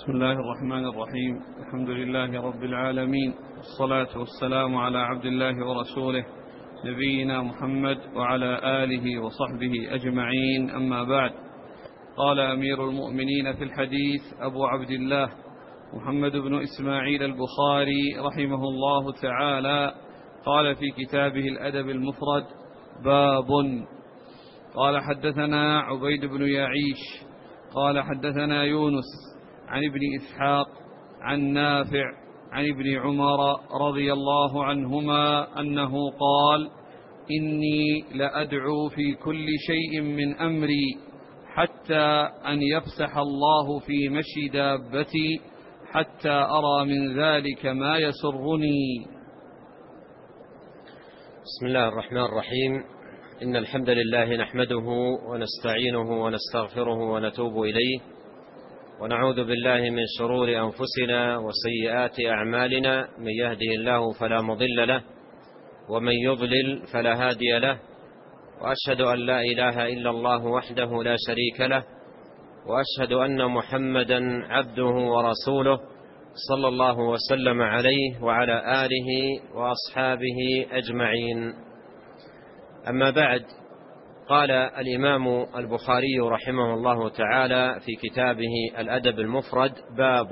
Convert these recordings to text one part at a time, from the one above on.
بسم الله الرحمن الرحيم. الحمد لله رب العالمين، والصلاة والسلام على عبد الله ورسوله نبينا محمد وعلى آله وصحبه أجمعين، أما بعد. قال أمير المؤمنين في الحديث أبو عبد الله محمد بن إسماعيل البخاري رحمه الله تعالى، قال في كتابه الأدب المفرد: باب. قال حدثنا عبيد بن يعيش قال حدثنا يونس عن ابن إسحاق عن نافع عن ابن عمر رضي الله عنهما أنه قال: إني لأدعو في كل شيء من أمري حتى أن يفسح الله في مشي دابتي حتى أرى من ذلك ما يسرني. بسم الله الرحمن الرحيم. إن الحمد لله نحمده ونستعينه ونستغفره ونتوب إليه، ونعوذ بالله من شرور أنفسنا وسيئات أعمالنا، من يهده الله فلا مضل له ومن يضلل فلا هادي له، وأشهد أن لا إله إلا الله وحده لا شريك له، وأشهد أن محمدا عبده ورسوله صلى الله وسلم عليه وعلى آله وأصحابه أجمعين. أما بعد، قال الإمام البخاري رحمه الله تعالى في كتابه الأدب المفرد: باب.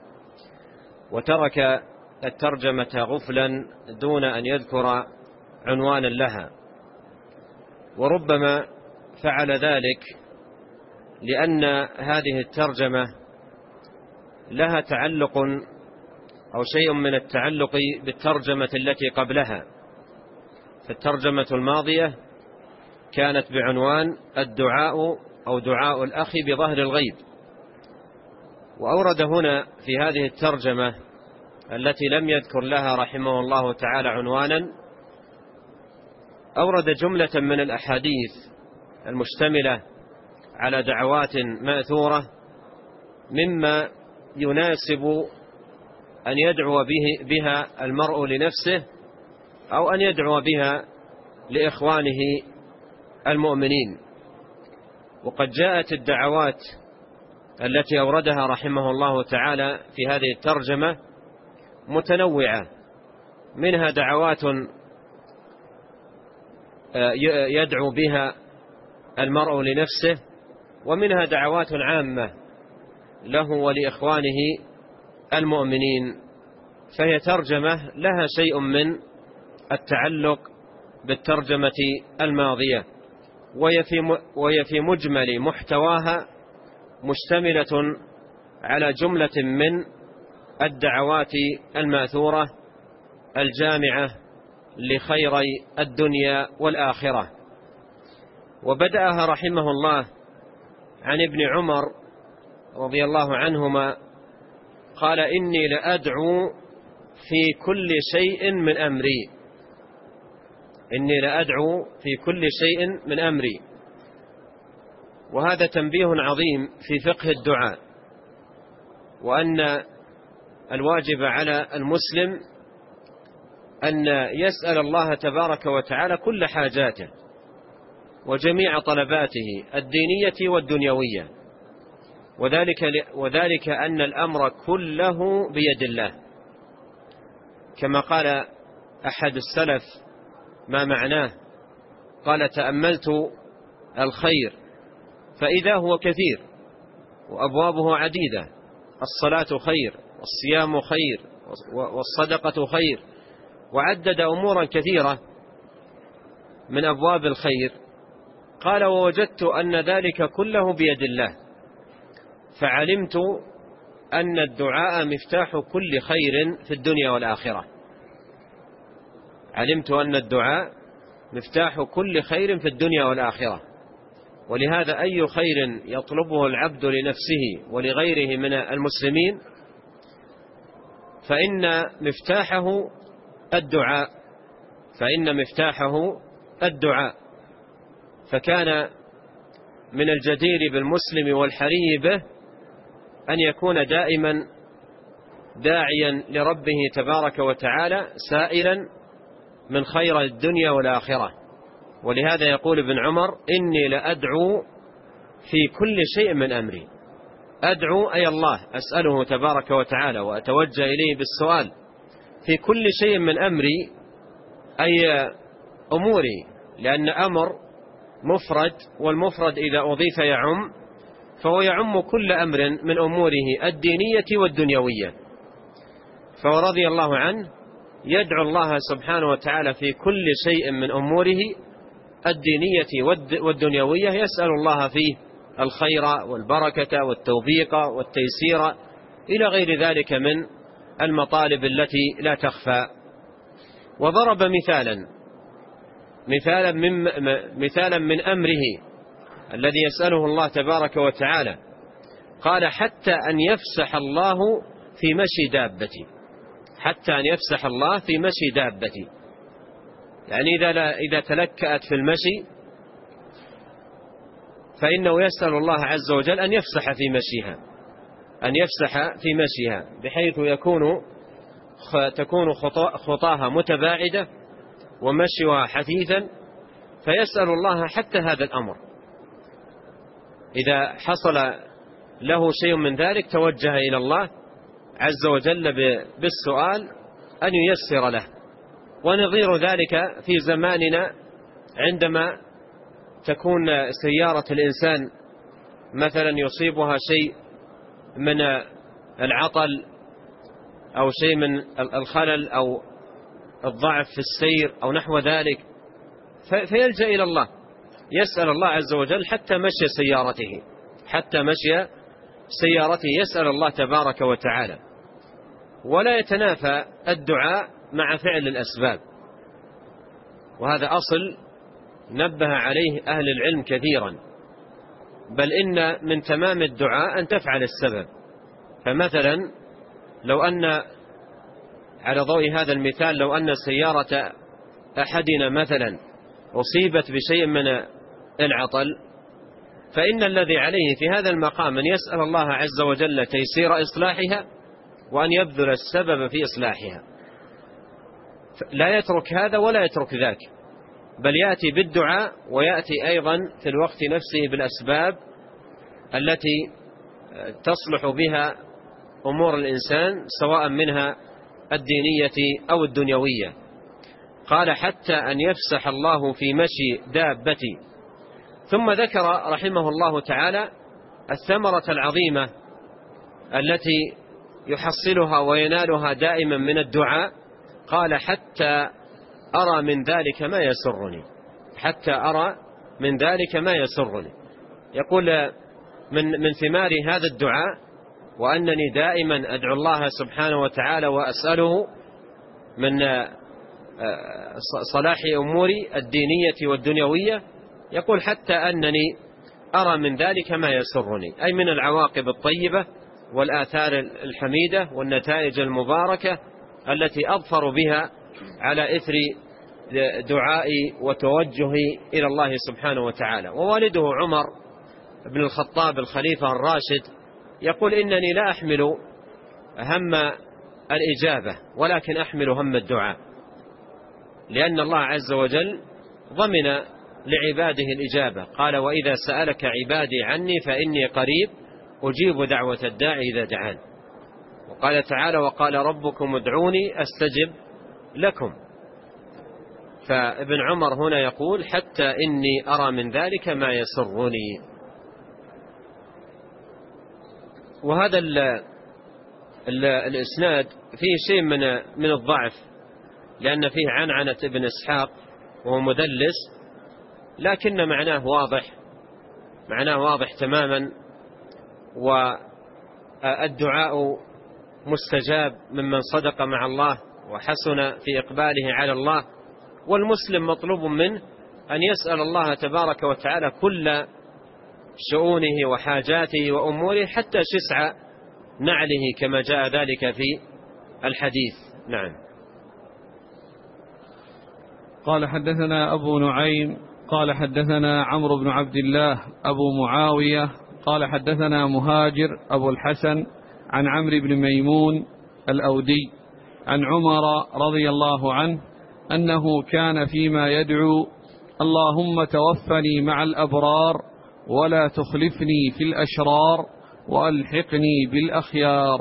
وترك الترجمة غفلا دون أن يذكر عنوانا لها، وربما فعل ذلك لأن هذه الترجمة لها تعلق أو شيء من التعلق بالترجمة التي قبلها. فالترجمة الماضية كانت بعنوان الدعاء أو دعاء الأخ بظهر الغيب، وأورد هنا في هذه الترجمة التي لم يذكر لها رحمه الله تعالى عنوانا، أورد جملة من الأحاديث المشتملة على دعوات مأثورة مما يناسب أن يدعو بها المرء لنفسه أو أن يدعو بها لإخوانه المؤمنين. وقد جاءت الدعوات التي أوردها رحمه الله تعالى في هذه الترجمة متنوعة، منها دعوات يدعو بها المرء لنفسه، ومنها دعوات عامة له ولإخوانه المؤمنين. فهي ترجمة لها شيء من التعلق بالترجمة الماضية، وهي في مجمل محتواها مشتملة على جملة من الدعوات الماثورة الجامعة لخيري الدنيا والآخرة. وبدأها رحمه الله عن ابن عمر رضي الله عنهما قال: إني لأدعو في كل شيء من أمري. إني لأدعو في كل شيء من أمري. وهذا تنبيه عظيم في فقه الدعاء، وأن الواجب على المسلم أن يسأل الله تبارك وتعالى كل حاجاته وجميع طلباته الدينية والدنيوية، وذلك أن الأمر كله بيد الله، كما قال أحد السلف: ما معناه؟ قال: تأملت الخير فإذا هو كثير وأبوابه عديدة، الصلاة خير، والصيام خير، والصدقة خير، وعدد أمورا كثيرة من أبواب الخير. قال: ووجدت أن ذلك كله بيد الله، فعلمت أن الدعاء مفتاح كل خير في الدنيا والآخرة. علمت أن الدعاء مفتاح كل خير في الدنيا والآخرة. ولهذا أي خير يطلبه العبد لنفسه ولغيره من المسلمين فإن مفتاحه الدعاء. فكان من الجدير بالمسلم والحري به أن يكون دائما داعيا لربه تبارك وتعالى، سائلا من خير الدنيا والآخرة. ولهذا يقول ابن عمر: إني لأدعو في كل شيء من أمري. أدعو أي الله، أسأله تبارك وتعالى وأتوجه إليه بالسؤال في كل شيء من أمري أي أموري، لأن أمر مفرد، والمفرد إذا أضيف يعم، فهو يعم كل أمر من أموره الدينية والدنيوية. فرضي الله عنه يدعو الله سبحانه وتعالى في كل شيء من أموره الدينية والدنيوية، يسأل الله فيه الخير والبركة والتوفيق والتيسير إلى غير ذلك من المطالب التي لا تخفى. وضرب مثالا من أمره الذي يسأله الله تبارك وتعالى، قال حتى أن يفسح الله في مشي دابتي، حتى أن يفسح الله في مشي دابتي، يعني إذا تلكأت في المشي فإنه يسأل الله عز وجل أن يفسح في مشيها، بحيث تكون خطاها متباعدة ومشيها حثيثا، فيسأل الله حتى هذا الأمر. إذا حصل له شيء من ذلك توجه إلى الله عز وجل بالسؤال أن ييسر له. ونظير ذلك في زماننا عندما تكون سيارة الإنسان مثلا يصيبها شيء من العطل أو شيء من الخلل أو الضعف في السير أو نحو ذلك، فيلجأ إلى الله، يسأل الله عز وجل حتى مشي سيارته يسأل الله تبارك وتعالى. ولا يتنافى الدعاء مع فعل الأسباب، وهذا أصل نبه عليه أهل العلم كثيرا، بل إن من تمام الدعاء أن تفعل السبب. فمثلا لو أن على ضوء هذا المثال، لو أن سيارة أحدنا مثلا أصيبت بشيء من العطل، فإن الذي عليه في هذا المقام أن يسأل الله عز وجل تيسير إصلاحها وأن يبذل السبب في إصلاحها، لا يترك هذا ولا يترك ذاك، بل يأتي بالدعاء ويأتي أيضا في الوقت نفسه بالأسباب التي تصلح بها أمور الإنسان سواء منها الدينية أو الدنيوية. قال حتى أن يفسح الله في مشي دابتي. ثم ذكر رحمه الله تعالى الثمرة العظيمة التي يحصلها وينالها دائما من الدعاء، قال حتى أرى من ذلك ما يسرني. يقول من ثمار هذا الدعاء وأنني دائما أدعو الله سبحانه وتعالى وأسأله من صلاح أموري الدينية والدنيوية، يقول حتى أنني أرى من ذلك ما يسرني، أي من العواقب الطيبة والآثار الحميدة والنتائج المباركة التي أظفر بها على إثر دعائي وتوجهي إلى الله سبحانه وتعالى. ووالده عمر بن الخطاب الخليفة الراشد يقول إنني لا أحمل هم الإجابة ولكن أحمل هم الدعاء، لأن الله عز وجل ضمن لعباده الإجابة، قال وإذا سألك عبادي عني فإني قريب أجيب دعوة الداعي إذا دعان. وقال تعالى وقال ربكم ادعوني أستجب لكم. فابن عمر هنا يقول حتى إني أرى من ذلك ما يسرني. وهذا الإسناد فيه شيء من الضعف، لأن فيه عنعنة ابن إسحاق وهو مدلس، لكن معناه واضح تماما. والدعاء مستجاب ممن صدق مع الله وحسن في إقباله على الله، والمسلم مطلوب منه أن يسأل الله تبارك وتعالى كل شؤونه وحاجاته وأموره حتى شسع نعله كما جاء ذلك في الحديث. نعم. قال حدثنا أبو نعيم قال حدثنا عمرو بن عبد الله أبو معاوية قال حدثنا مهاجر أبو الحسن عن عمرو بن ميمون الأودي عن عمر رضي الله عنه أنه كان فيما يدعو اللهم توفني مع الأبرار ولا تخلفني في الأشرار وألحقني بالأخيار.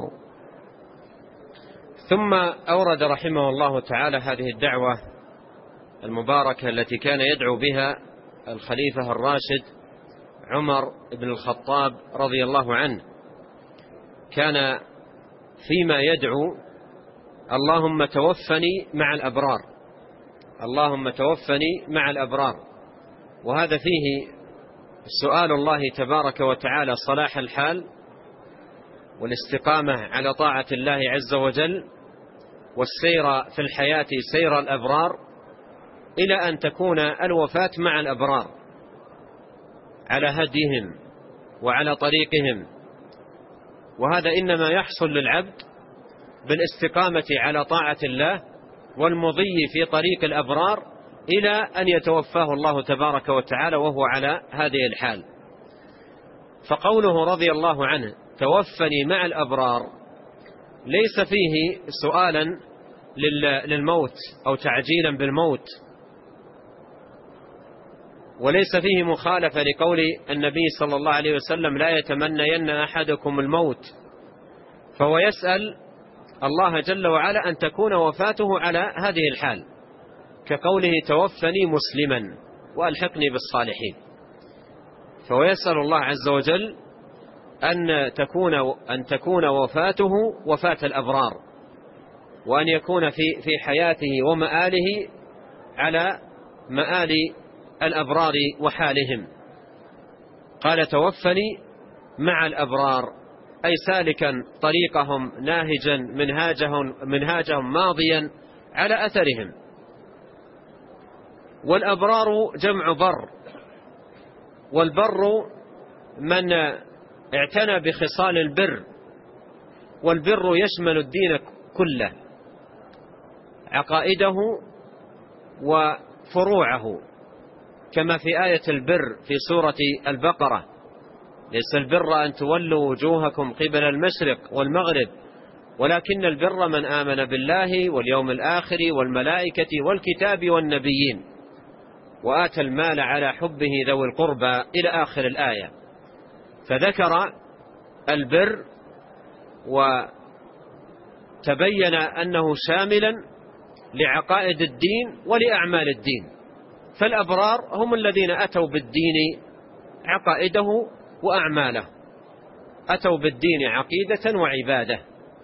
ثم أورد رحمه الله تعالى هذه الدعوة المباركة التي كان يدعو بها الخليفة الراشد عمر بن الخطاب رضي الله عنه. كان فيما يدعو: اللهم توفني مع الأبرار، اللهم توفني مع الأبرار. وهذا فيه سؤال الله تبارك وتعالى صلاح الحال والاستقامة على طاعة الله عز وجل، والسير في الحياة سير الأبرار، إلى أن تكون الوفاة مع الأبرار على هديهم وعلى طريقهم. وهذا إنما يحصل للعبد بالاستقامة على طاعة الله والمضي في طريق الأبرار إلى أن يتوفاه الله تبارك وتعالى وهو على هذه الحال. فقوله رضي الله عنه توفني مع الأبرار ليس فيه سؤالا للموت أو تعجيلا بالموت، وليس فيه مخالفة لقول النبي صلى الله عليه وسلم: لا يتمنين أحدكم الموت. فهو يسأل الله جل وعلا أن تكون وفاته على هذه الحال، كقوله: توفني مسلما وألحقني بالصالحين. فهو يسأل الله عز وجل أن تكون وفاته وفاة الأبرار، وأن يكون في حياته ومآله على مآل الأبرار وحالهم. قال: توفني مع الأبرار، أي سالكا طريقهم، ناهجا منهاجهم، ماضيا على أثرهم. والأبرار جمع بر، والبر من اعتنى بخصال البر، والبر يشمل الدين كله، عقائده وفروعه، كما في آية البر في سورة البقرة: ليس البر أن تولوا وجوهكم قبل المشرق والمغرب ولكن البر من آمن بالله واليوم الآخر والملائكة والكتاب والنبيين وآتى المال على حبه ذوي القربى إلى آخر الآية. فذكر البر وتبين أنه شاملا لعقائد الدين ولأعمال الدين. فالأبرار هم الذين أتوا بالدين عقائده وأعماله، أتوا بالدين عقيدة وعبادة.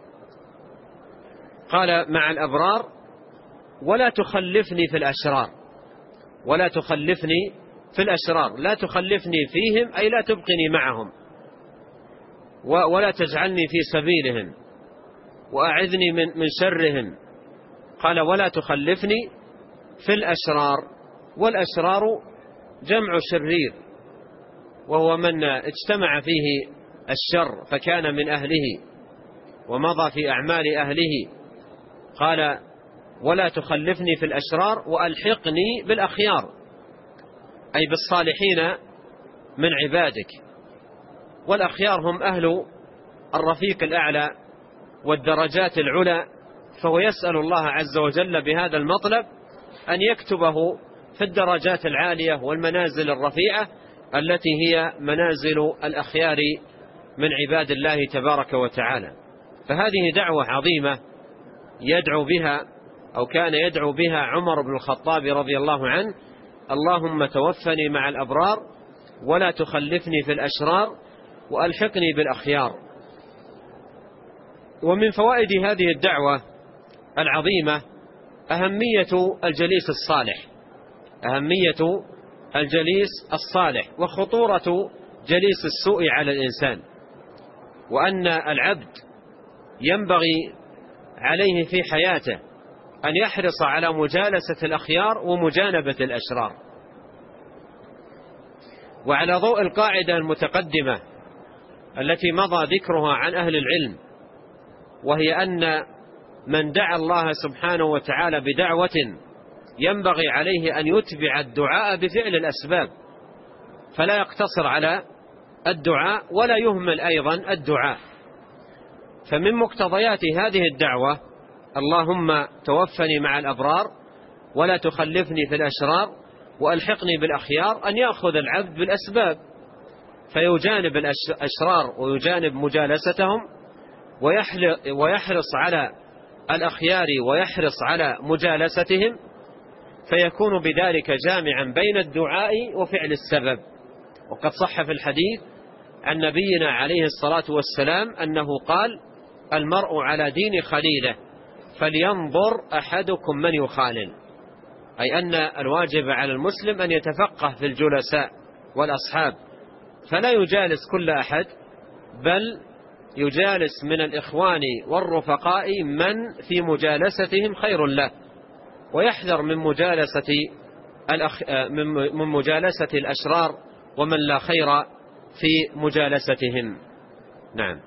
قال: مع الأبرار ولا تخلفني في الأشرار، ولا تخلفني في الأشرار، لا تخلفني فيهم أي لا تبقني معهم، ولا تجعلني في سبيلهم، وأعذني من شرهم. قال: ولا تخلفني في الأشرار، والأشرار جمع شرير، وهو من اجتمع فيه الشر فكان من أهله ومضى في أعمال أهله. قال: ولا تخلفني في الأشرار وألحقني بالأخيار، أي بالصالحين من عبادك. والأخيار هم أهل الرفيق الأعلى والدرجات العلى. فهو يسأل الله عز وجل بهذا المطلب أن يكتبه في الدرجات العالية والمنازل الرفيعة التي هي منازل الأخيار من عباد الله تبارك وتعالى. فهذه دعوة عظيمة يدعو بها أو كان يدعو بها عمر بن الخطاب رضي الله عنه: اللهم توفني مع الأبرار ولا تخلفني في الأشرار وألحقني بالأخيار. ومن فوائد هذه الدعوة العظيمة أهمية الجليس الصالح، أهمية الجليس الصالح، وخطورة جليس السوء على الإنسان، وأن العبد ينبغي عليه في حياته أن يحرص على مجالسة الأخيار ومجانبة الأشرار. وعلى ضوء القاعدة المتقدمة التي مضى ذكرها عن أهل العلم، وهي أن من دعا الله سبحانه وتعالى بدعوة ينبغي عليه أن يتبع الدعاء بفعل الأسباب، فلا يقتصر على الدعاء ولا يهمل أيضا الدعاء. فمن مقتضيات هذه الدعوة: اللهم توفني مع الأبرار ولا تخلفني في الأشرار وألحقني بالأخيار، أن يأخذ العبد بالأسباب، فيجانب الأشرار ويجانب مجالستهم ويحرص على الأخيار ويحرص على مجالستهم، فيكون بذلك جامعا بين الدعاء وفعل السبب. وقد صح في الحديث عن نبينا عليه الصلاة والسلام أنه قال: المرء على دين خليله فلينظر أحدكم من يخالل، أي أن الواجب على المسلم أن يتفقه في الجلساء والأصحاب، فلا يجالس كل أحد، بل يجالس من الإخوان والرفقاء من في مجالستهم خير له، ويحذر من مجالسة الأشرار ومن لا خير في مجالستهم. نعم.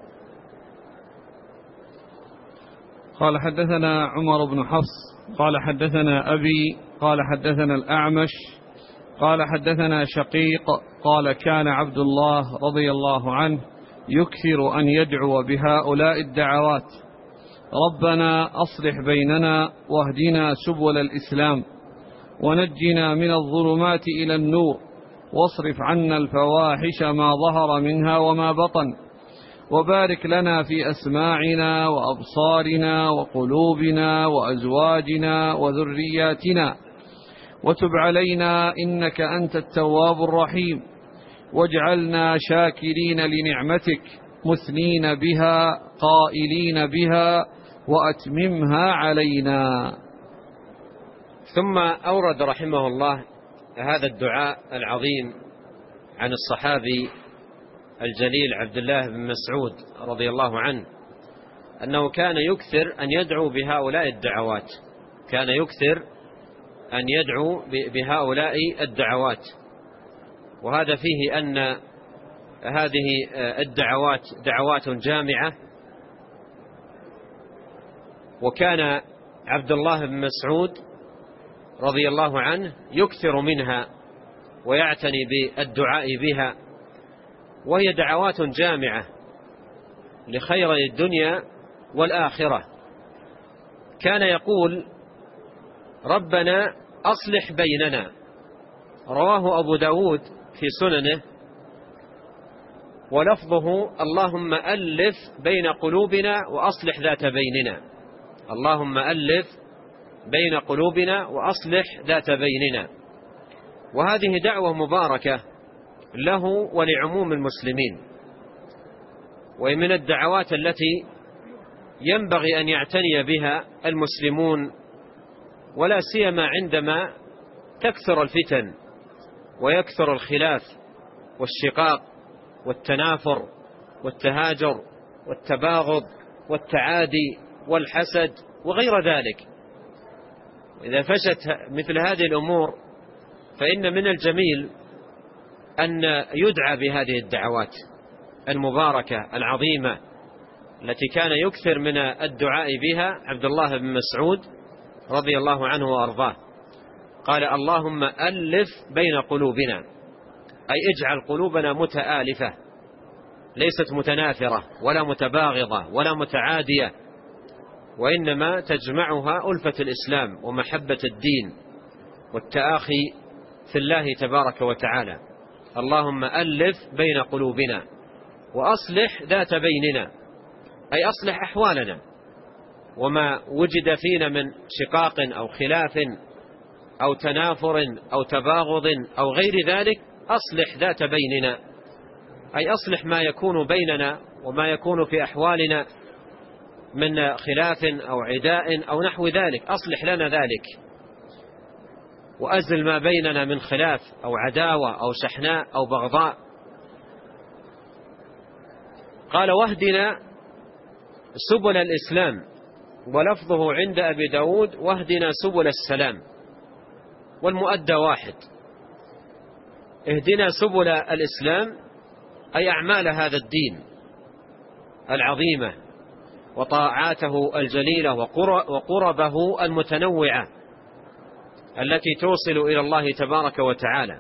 قال: حدثنا عمر بن حفص قال: حدثنا أبي قال: حدثنا الأعمش قال: حدثنا شقيق قال: كان عبد الله رضي الله عنه يكثر أن يدعو بهؤلاء الدعوات: ربنا أصلح بيننا واهدنا سبل الإسلام ونجنا من الظلمات إلى النور واصرف عنا الفواحش ما ظهر منها وما بطن، وبارك لنا في أسماعنا وأبصارنا وقلوبنا وأزواجنا وذرياتنا، وتب علينا إنك أنت التواب الرحيم، واجعلنا شاكرين لنعمتك مثنين بها قائلين بها وأتممها علينا. ثم أورد رحمه الله هذا الدعاء العظيم عن الصحابي الجليل عبد الله بن مسعود رضي الله عنه، أنه كان يكثر أن يدعو بهؤلاء الدعوات، كان يكثر أن يدعو بهؤلاء الدعوات. وهذا فيه أن هذه الدعوات دعوات جامعة، وكان عبد الله بن مسعود رضي الله عنه يكثر منها ويعتني بالدعاء بها، وهي دعوات جامعة لخير الدنيا والآخرة. كان يقول: ربنا أصلح بيننا، رواه أبو داود في سننه، ولفظه: اللهم ألف بين قلوبنا وأصلح ذات بيننا، اللهم ألف بين قلوبنا وأصلح ذات بيننا. وهذه دعوة مباركة له ولعموم المسلمين، ومن الدعوات التي ينبغي أن يعتني بها المسلمون، ولا سيما عندما تكثر الفتن ويكثر الخلاف والشقاق والتنافر والتهاجر والتباغض والتعادي والحسد وغير ذلك. إذا فشت مثل هذه الأمور فإن من الجميل أن يدعى بهذه الدعوات المباركة العظيمة التي كان يكثر من الدعاء بها عبد الله بن مسعود رضي الله عنه وأرضاه. قال: اللهم ألف بين قلوبنا، أي اجعل قلوبنا متآلفة، ليست متنافرة ولا متباغضة ولا متعادية، وإنما تجمعها ألفة الإسلام ومحبة الدين والتآخي في الله تبارك وتعالى. اللهم ألف بين قلوبنا وأصلح ذات بيننا، أي أصلح أحوالنا، وما وجد فينا من شقاق أو خلاف أو تنافر أو تباغض أو غير ذلك أصلح ذات بيننا، أي أصلح ما يكون بيننا وما يكون في أحوالنا من خلاف أو عداء أو نحو ذلك، أصلح لنا ذلك، وأزل ما بيننا من خلاف أو عداوة أو شحناء أو بغضاء. قال: واهدنا سبل الإسلام، ولفظه عند أبي داود: واهدنا سبل السلام، والمؤدى واحد. اهدنا سبل الإسلام أي أعمال هذا الدين العظيمة وطاعاته الجليلة وقربه المتنوعة التي توصل إلى الله تبارك وتعالى.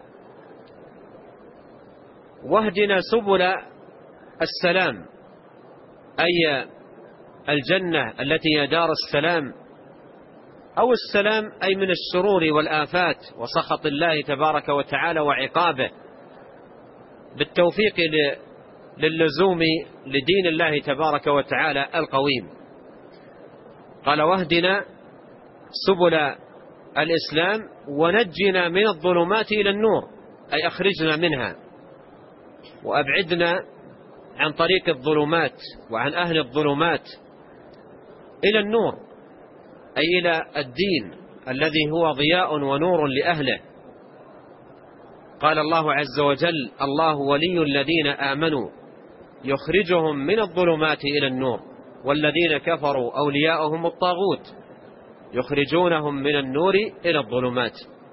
واهدنا سبل السلام أي الجنة التي هي دار السلام، أو السلام أي من الشرور والآفات وسخط الله تبارك وتعالى وعقابه. بالتوفيق للزوم لدين الله تبارك وتعالى القويم. قال: واهدنا سبل الإسلام ونجنا من الظلمات إلى النور، أي أخرجنا منها وأبعدنا عن طريق الظلمات وعن أهل الظلمات إلى النور، أي إلى الدين الذي هو ضياء ونور لأهله. قال الله عز وجل: الله ولي الذين آمنوا يخرجهم من الظلمات إلى النور والذين كفروا أولياؤهم الطاغوت يخرجونهم من النور إلى الظلمات.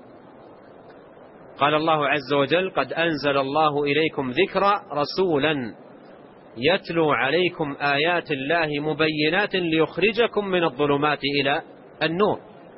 قال الله عز وجل: قد أنزل الله إليكم ذكرا رسولا يتلو عليكم آيات الله مبينات ليخرجكم من الظلمات إلى النور.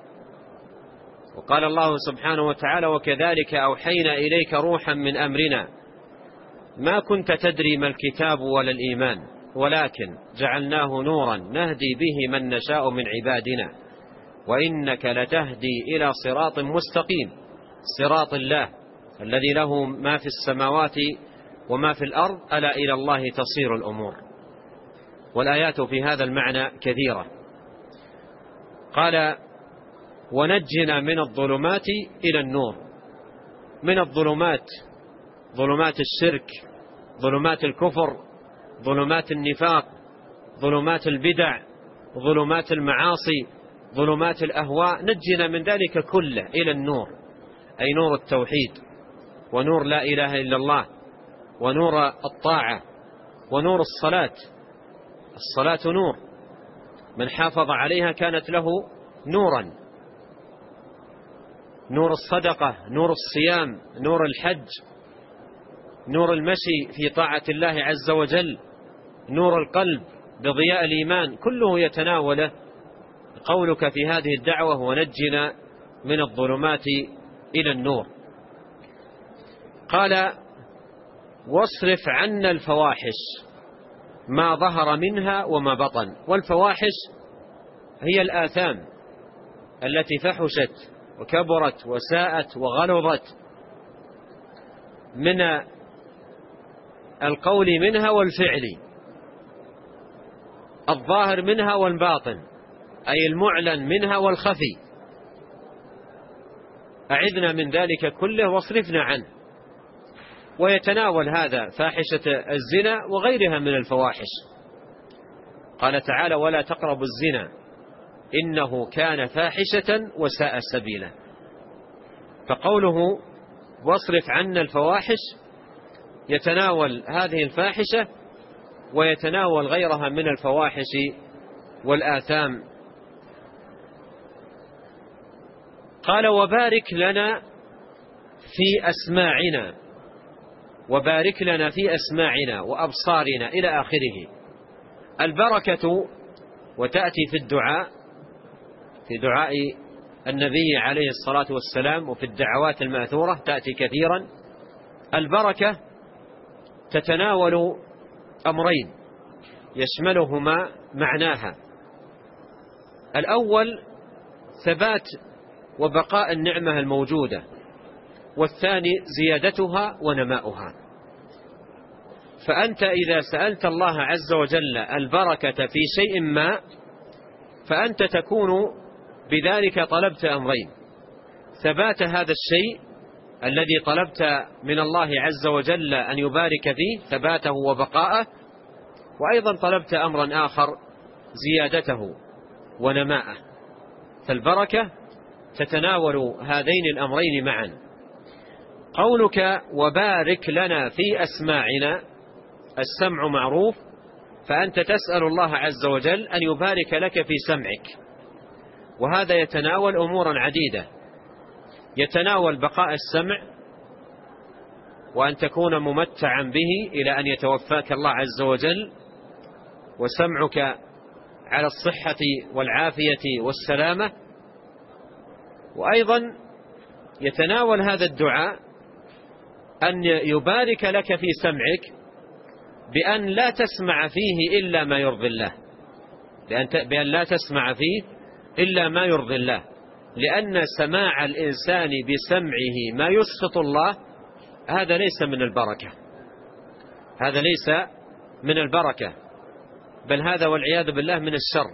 وقال الله سبحانه وتعالى: وكذلك أوحينا إليك روحا من أمرنا ما كنت تدري ما الكتاب ولا الإيمان ولكن جعلناه نورا نهدي به من نشاء من عبادنا وإنك لتهدي إلى صراط مستقيم، صراط الله الذي له ما في السماوات وما في الأرض، ألا إلى الله تصير الأمور. والآيات في هذا المعنى كثيرة. قال: ونجنا من الظلمات إلى النور. من الظلمات، ظلمات الشرك، ظلمات الكفر، ظلمات النفاق، ظلمات البدع، ظلمات المعاصي، ظلمات الأهواء، نجنا من ذلك كله إلى النور، أي نور التوحيد ونور لا إله إلا الله ونور الطاعة ونور الصلاة. الصلاة نور، من حافظ عليها كانت له نورا. نور الصدقة، نور الصيام، نور الحج، نور المشي في طاعة الله عز وجل، نور القلب بضياء الإيمان، كله يتناوله قولك في هذه الدعوة: ونجنا من الظلمات إلى النور. قال: واصرف عنا الفواحش ما ظهر منها وما بطن. والفواحش هي الآثام التي فحشت وكبرت وساءت وغلظت من القول منها والفعل، الظاهر منها والباطن، أي المعلن منها والخفي. أعذنا من ذلك كله واصرفنا عنه. ويتناول هذا فاحشة الزنا وغيرها من الفواحش. قال تعالى: ولا تقربوا الزنا إنه كان فاحشة وساء سبيلا. فقوله واصرف عنا الفواحش يتناول هذه الفاحشة ويتناول غيرها من الفواحش والآثام. قال: وبارك لنا في أسماعنا، وبارك لنا في أسماعنا وأبصارنا إلى آخره. البركة وتأتي في الدعاء، في دعاء النبي عليه الصلاة والسلام وفي الدعوات المأثورة تأتي كثيرا. البركة تتناول أمرين يشملهما معناها: الأول ثبات وبقاء النعمة الموجودة، والثاني زيادتها ونماؤها. فأنت إذا سألت الله عز وجل البركة في شيء ما فأنت تكون بذلك طلبت أمرين: ثبات هذا الشيء الذي طلبت من الله عز وجل أن يبارك فيه، ثباته وبقاءه، وأيضا طلبت أمرا آخر: زيادته ونماءه. فالبركة تتناول هذين الأمرين معا. قولك وبارك لنا في أسماعنا، السمع معروف، فأنت تسأل الله عز وجل أن يبارك لك في سمعك، وهذا يتناول أمورا عديدة. يتناول بقاء السمع وأن تكون ممتعا به إلى أن يتوفاك الله عز وجل، وسمعك على الصحة والعافية والسلامة. وأيضا يتناول هذا الدعاء أن يبارك لك في سمعك بأن لا تسمع فيه إلا ما يرضي الله، بأن لا تسمع فيه إلا ما يرضي الله، لأن سماع الإنسان بسمعه ما يسخط الله هذا ليس من البركة، هذا ليس من البركة، بل هذا والعياذ بالله من الشر،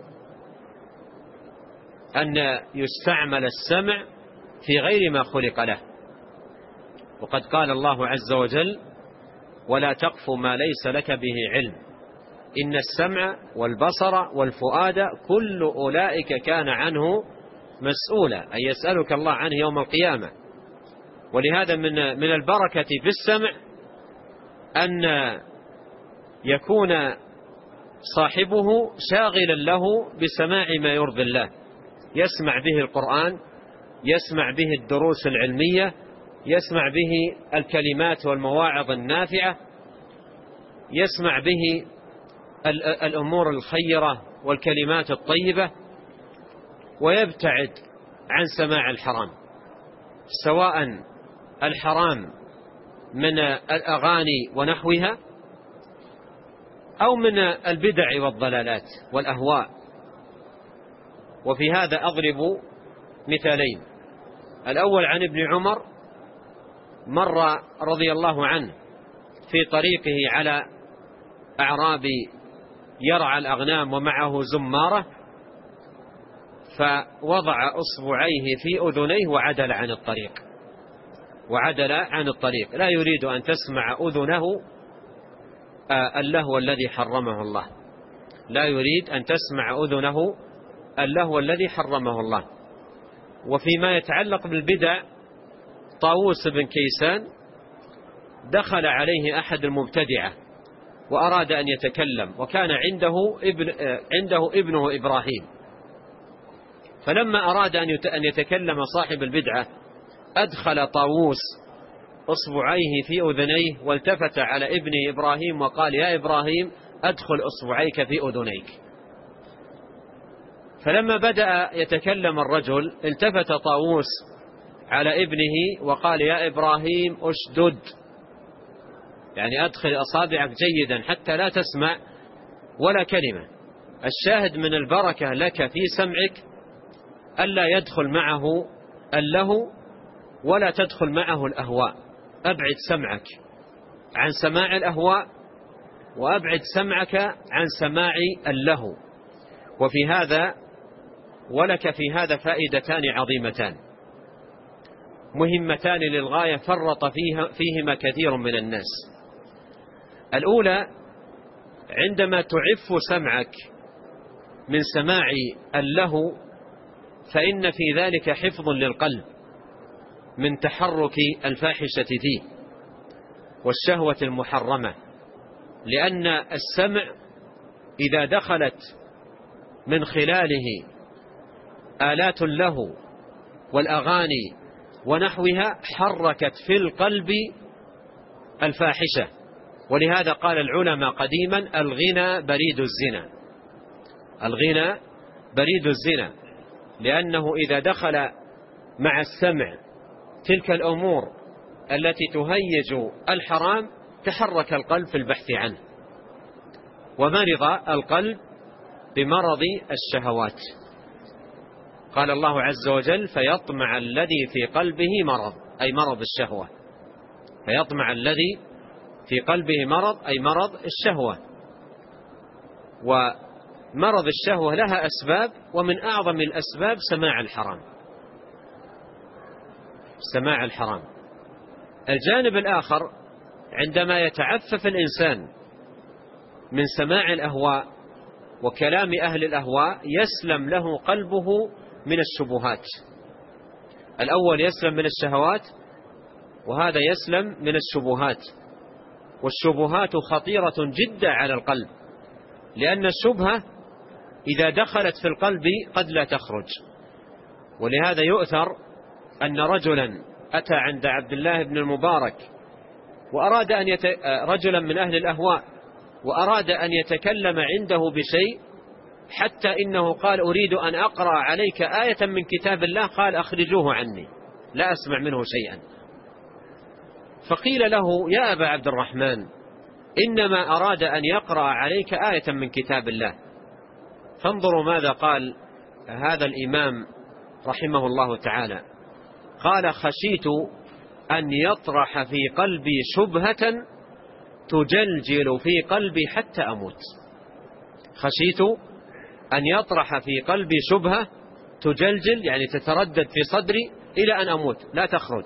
أن يستعمل السمع في غير ما خلق له. وقد قال الله عز وجل: ولا تقف ما ليس لك به علم إن السمع والبصر والفؤاد كل أولئك كان عنه مسؤولا، أي يسألك الله عنه يوم القيامة. ولهذا من البركة في السمع أن يكون صاحبه شاغلا له بسماع ما يرضي الله، يسمع به القرآن، يسمع به الدروس العلمية، يسمع به الكلمات والمواعظ النافعة، يسمع به الأمور الخيرة والكلمات الطيبة، ويبتعد عن سماع الحرام، سواء الحرام من الأغاني ونحوها أو من البدع والضلالات والأهواء. وفي هذا أضرب مثالين. الأول عن ابن عمر، مر رضي الله عنه في طريقه على أعرابي يرعى الأغنام ومعه زمارة، فوضع أصبعيه في أذنيه وعدل عن الطريق، لا يريد أن تسمع أذنه اللهو الذي حرمه الله، لا يريد أن تسمع أذنه اللهو الذي حرمه الله. وفيما يتعلق بالبدع، طاووس بن كيسان دخل عليه أحد المبتدعة وأراد أن يتكلم، وكان عنده ابنه إبراهيم، فلما أراد أن يتكلم صاحب البدعة أدخل طاووس أصبعيه في أذنيه والتفت على ابنه إبراهيم وقال: يا إبراهيم أدخل أصبعيك في أذنيك. فلما بدأ يتكلم الرجل التفت طاووس على ابنه وقال: يا إبراهيم أشدد، يعني أدخل أصابعك جيدا حتى لا تسمع ولا كلمة. الشاهد من البركة لك في سمعك ألا يدخل معه اللهو ولا تدخل معه الأهواء. أبعد سمعك عن سماع الأهواء، وأبعد سمعك عن سماع اللهو. وفي هذا ولك في هذا فائدتان عظيمتان مهمتان للغاية، فرط فيهما كثير من الناس. الأولى: عندما تعف سمعك من سماع اللهو فإن في ذلك حفظ للقلب من تحرك الفاحشة فيه والشهوة المحرمة، لأن السمع إذا دخلت من خلاله آلات اللهو والأغاني ونحوها حركت في القلب الفاحشة. ولهذا قال العلماء قديما: الغنى بريد الزنا، الغنى بريد الزنا، لأنه إذا دخل مع السمع تلك الأمور التي تهيج الحرام تحرك القلب في البحث عنه، ومرض القلب بمرض الشهوات. قال الله عز وجل: فيطمع الذي في قلبه مرض، أي مرض الشهوة. فيطمع الذي في قلبه مرض، أي مرض الشهوة. ومرض الشهوة لها أسباب، ومن أعظم الأسباب سماع الحرام. الجانب الآخر: عندما يتعفف الإنسان من سماع الأهواء وكلام أهل الأهواء يسلم له قلبه من الشبهات. الأول يسلم من الشهوات، وهذا يسلم من الشبهات. والشبهات خطيرة جدا على القلب، لأن الشبهة إذا دخلت في القلب قد لا تخرج. ولهذا يؤثر أن رجلا أتى عند عبد الله بن المبارك وأراد رجلا من أهل الأهواء وأراد أن يتكلم عنده بشيء، حتى إنه قال: أريد أن أقرأ عليك آية من كتاب الله. قال: أخرجوه عني، لا أسمع منه شيئا. فقيل له: يا أبا عبد الرحمن، إنما أراد أن يقرأ عليك آية من كتاب الله. فانظروا ماذا قال هذا الإمام رحمه الله تعالى: قال: خشيت أن يطرح في قلبي شبهة تجلجل في قلبي حتى أموت. خشيت أن يطرح في قلبي شبهة تجلجل يعني تتردد في صدري إلى أن أموت لا تخرج.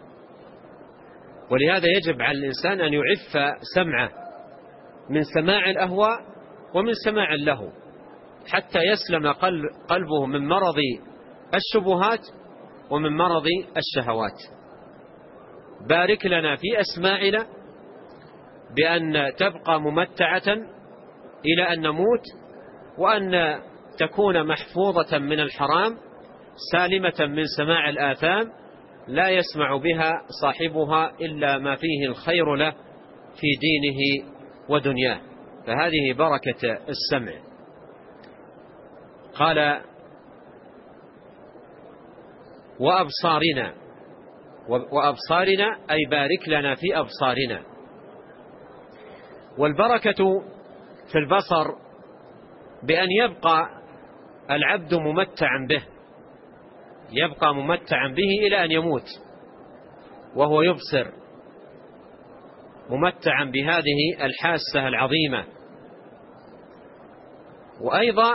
ولهذا يجب على الإنسان أن يعف سمعه من سماع الأهواء ومن سماع اللهو حتى يسلم قلبه من مرض الشبهات ومن مرض الشهوات. بارك لنا في أسماعنا بأن تبقى ممتعة إلى أن نموت، وأن تكون محفوظة من الحرام سالمة من سماع الآثام لا يسمع بها صاحبها إلا ما فيه الخير له في دينه ودنياه. فهذه بركة السمع. قال وأبصارنا أي بارك لنا في أبصارنا. والبركة في البصر بأن يبقى العبد ممتعا به، يبقى ممتعا به إلى أن يموت وهو يبصر، ممتعا بهذه الحاسة العظيمة. وأيضا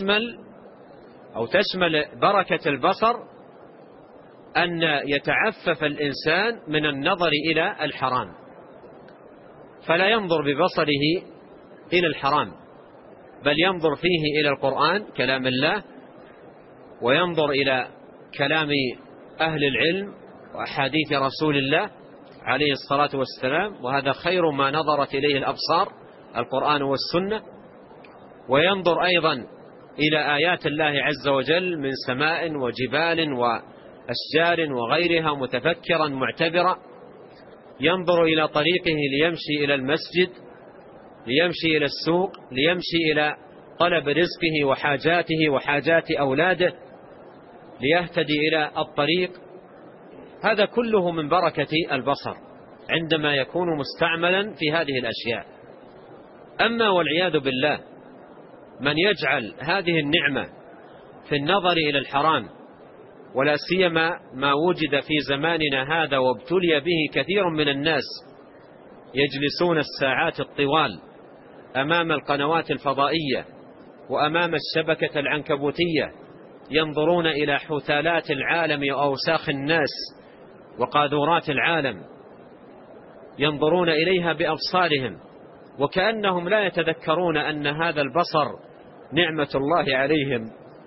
تشمل بركة البصر أن يتعفف الإنسان من النظر إلى الحرام، فلا ينظر ببصره إلى الحرام، بل ينظر فيه إلى القرآن كلام الله، وينظر إلى كلام أهل العلم وأحاديث رسول الله عليه الصلاة والسلام، وهذا خير ما نظرت إليه الأبصار القرآن والسنة. وينظر أيضا إلى آيات الله عز وجل من سماء وجبال وأشجار وغيرها متفكرا معتبرا. ينظر إلى طريقه ليمشي إلى المسجد، ليمشي إلى السوق، ليمشي إلى طلب رزقه وحاجاته وحاجات أولاده، ليهتدي إلى الطريق. هذا كله من بركة البصر عندما يكون مستعملا في هذه الأشياء. أما والعياذ بالله من يجعل هذه النعمة في النظر إلى الحرام، ولا سيما ما وجد في زماننا هذا وابتلي به كثير من الناس، يجلسون الساعات الطوال أمام القنوات الفضائية وأمام الشبكة العنكبوتية، ينظرون إلى حثالات العالم وأوساخ الناس وقاذورات العالم، ينظرون إليها بأبصارهم وكأنهم لا يتذكرون أن هذا البصر نعمة الله عليهم.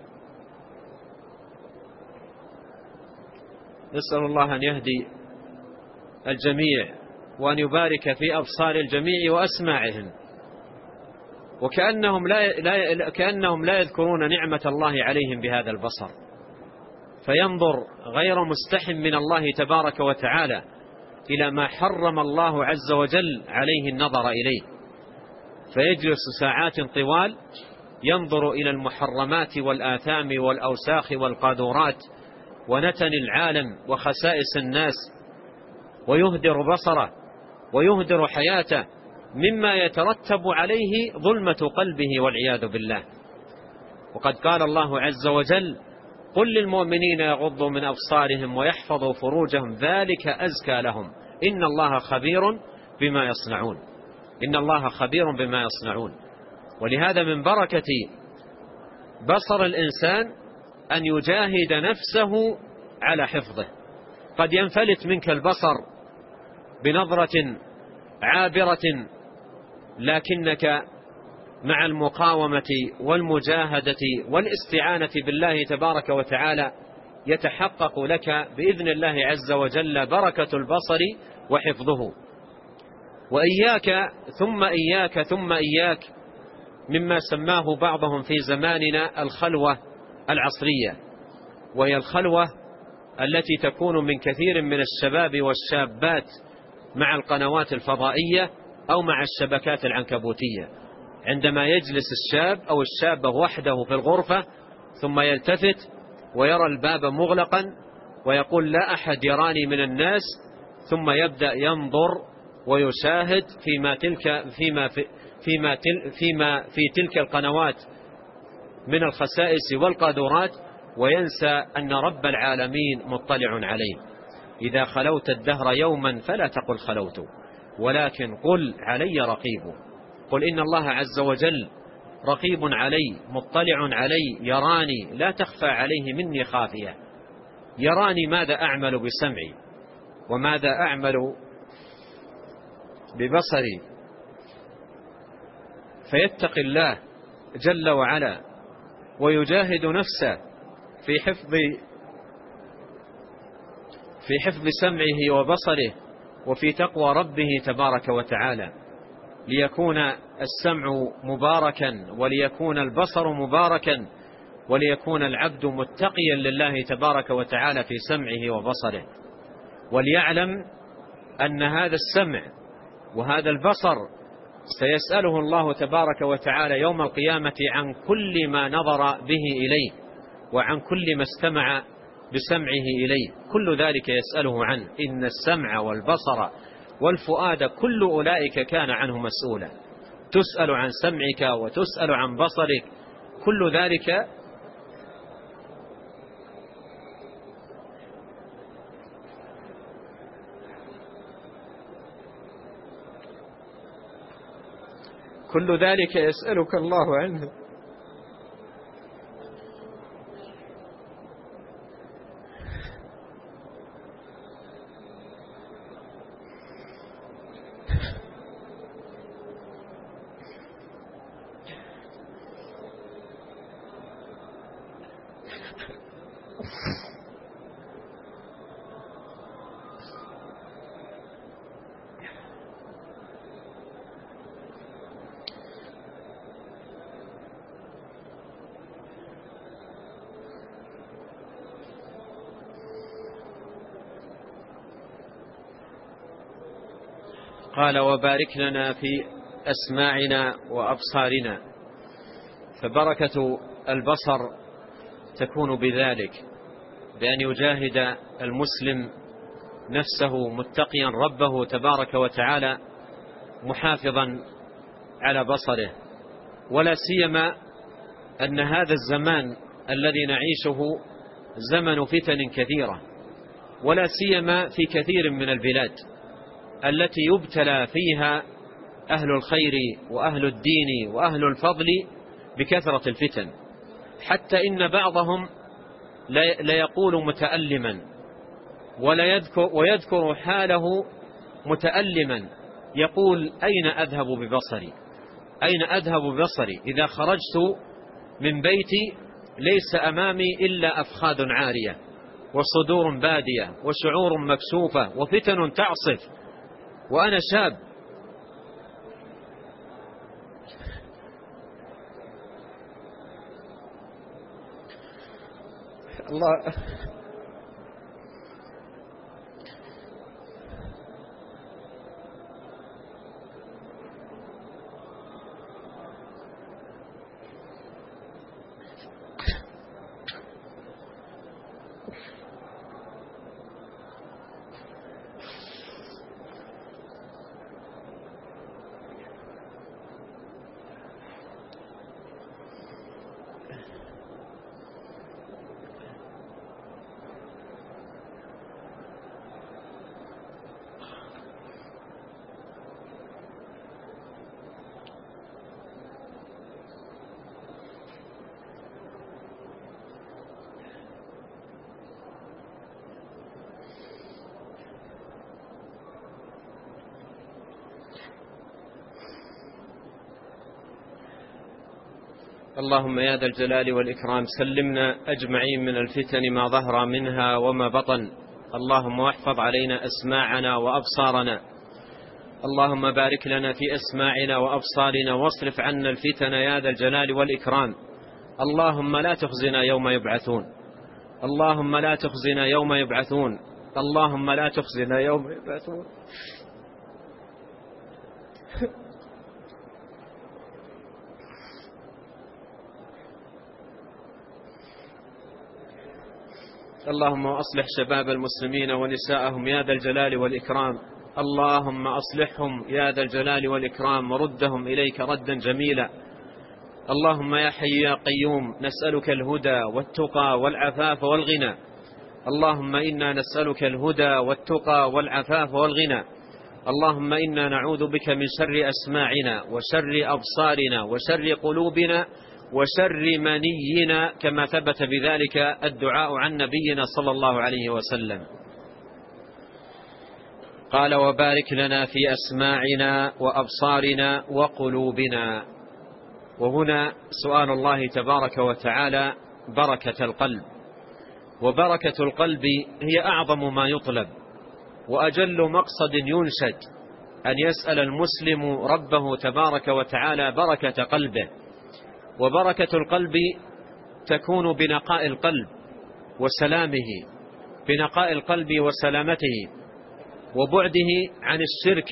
نسأل الله أن يهدي الجميع وأن يبارك في أبصار الجميع وأسماعهم، وكأنهم لا يذكرون نعمة الله عليهم بهذا البصر، فينظر غير مستحم من الله تبارك وتعالى إلى ما حرم الله عز وجل عليه النظر إليه، فيجلس ساعات طوال ينظر إلى المحرمات والآثام والأوساخ والقاذورات ونتن العالم وخسائس الناس، ويهدر بصره ويهدر حياته مما يترتب عليه ظلمة قلبه والعياذ بالله. وقد قال الله عز وجل: قل للمؤمنين يغضوا من أبصارهم ويحفظوا فروجهم ذلك أزكى لهم إن الله خبير بما يصنعون. إن الله خبير بما يصنعون. ولهذا من بركة بصر الإنسان أن يجاهد نفسه على حفظه. قد ينفلت منك البصر بنظرة عابرة، لكنك مع المقاومة والمجاهدة والاستعانة بالله تبارك وتعالى يتحقق لك بإذن الله عز وجل بركة البصر وحفظه. وإياك ثم إياك ثم إياك مما سماه بعضهم في زماننا الخلوة العصرية، وهي الخلوة التي تكون من كثير من الشباب والشابات مع القنوات الفضائية أو مع الشبكات العنكبوتية. عندما يجلس الشاب أو الشابة وحده في الغرفة ثم يلتفت ويرى الباب مغلقا ويقول: لا أحد يراني من الناس، ثم يبدأ ينظر ويشاهد في تلك القنوات من الخسائس والقاذورات، وينسى أن رب العالمين مطلع عليه. إذا خلوت الدهر يوما فلا تقل خلوت، ولكن قل علي رقيب. قل إن الله عز وجل رقيب علي مطلع علي يراني لا تخفى عليه مني خافية، يراني ماذا أعمل بسمعي وماذا أعمل ببصري، فيتقي الله جل وعلا ويجاهد نفسه في حفظ سمعه وبصره وفي تقوى ربه تبارك وتعالى، ليكون السمع مباركا وليكون البصر مباركا وليكون العبد متقيا لله تبارك وتعالى في سمعه وبصره، وليعلم أن هذا السمع وهذا البصر سيسأله الله تبارك وتعالى يوم القيامة عن كل ما نظر به إليه وعن كل ما استمع بسمعه إليه، كل ذلك يسأله عنه. إن السمع والبصر والفؤاد كل أولئك كان عنه مسؤولا. تسأل عن سمعك وتسأل عن بصرك، كل ذلك يسألك الله عنه. قال وبارك لنا في أسماعنا وأبصارنا. فبركة البصر تكون بذلك، بأن يجاهد المسلم نفسه متقيا ربه تبارك وتعالى محافظا على بصره، ولا سيما أن هذا الزمان الذي نعيشه زمن فتن كثيرة، ولا سيما في كثير من البلاد التي يبتلى فيها أهل الخير وأهل الدين وأهل الفضل بكثرة الفتن، حتى إن بعضهم لا يقول متألما ويذكر حاله متألما، يقول أين أذهب ببصري؟ أين أذهب ببصري إذا خرجت من بيتي ليس أمامي إلا أفخاذ عارية وصدور بادية وشعور مكسوفة وفتن تعصف وأنا شاب. الله اللهم يا ذا الجلال والإكرام سلمنا أجمعين من الفتن ما ظهر منها وما بطن. اللهم واحفظ علينا أسماعنا وأبصارنا. اللهم بارك لنا في أسماعنا وأبصارنا واصرف عنا الفتن يا ذا الجلال والإكرام. اللهم لا تخزنا يوم يبعثون. اللهم لا تخزنا يوم يبعثون. اللهم لا تخزنا يوم يبعثون. اللهم أصلح شباب المسلمين ونساءهم يا ذا الجلال والإكرام. اللهم أصلحهم يا ذا الجلال والإكرام وردهم إليك ردا جميلا. اللهم يا حي يا قيوم نسألك الهدى والتقى والعفاف والغنى. اللهم إنا نسألك الهدى والتقى والعفاف والغنى. اللهم إنا نعوذ بك من شر أسماعنا وشر أبصارنا وشر قلوبنا وشر منينا، كما ثبت بذلك الدعاء عن نبينا صلى الله عليه وسلم. قال وبارك لنا في أسماعنا وأبصارنا وقلوبنا. وهنا سؤال الله تبارك وتعالى بركة القلب، وبركة القلب هي أعظم ما يطلب وأجل مقصد ينشد، أن يسأل المسلم ربه تبارك وتعالى بركة قلبه. وبركة القلب تكون بنقاء القلب وسلامه، بنقاء القلب وسلامته، وبعده عن الشرك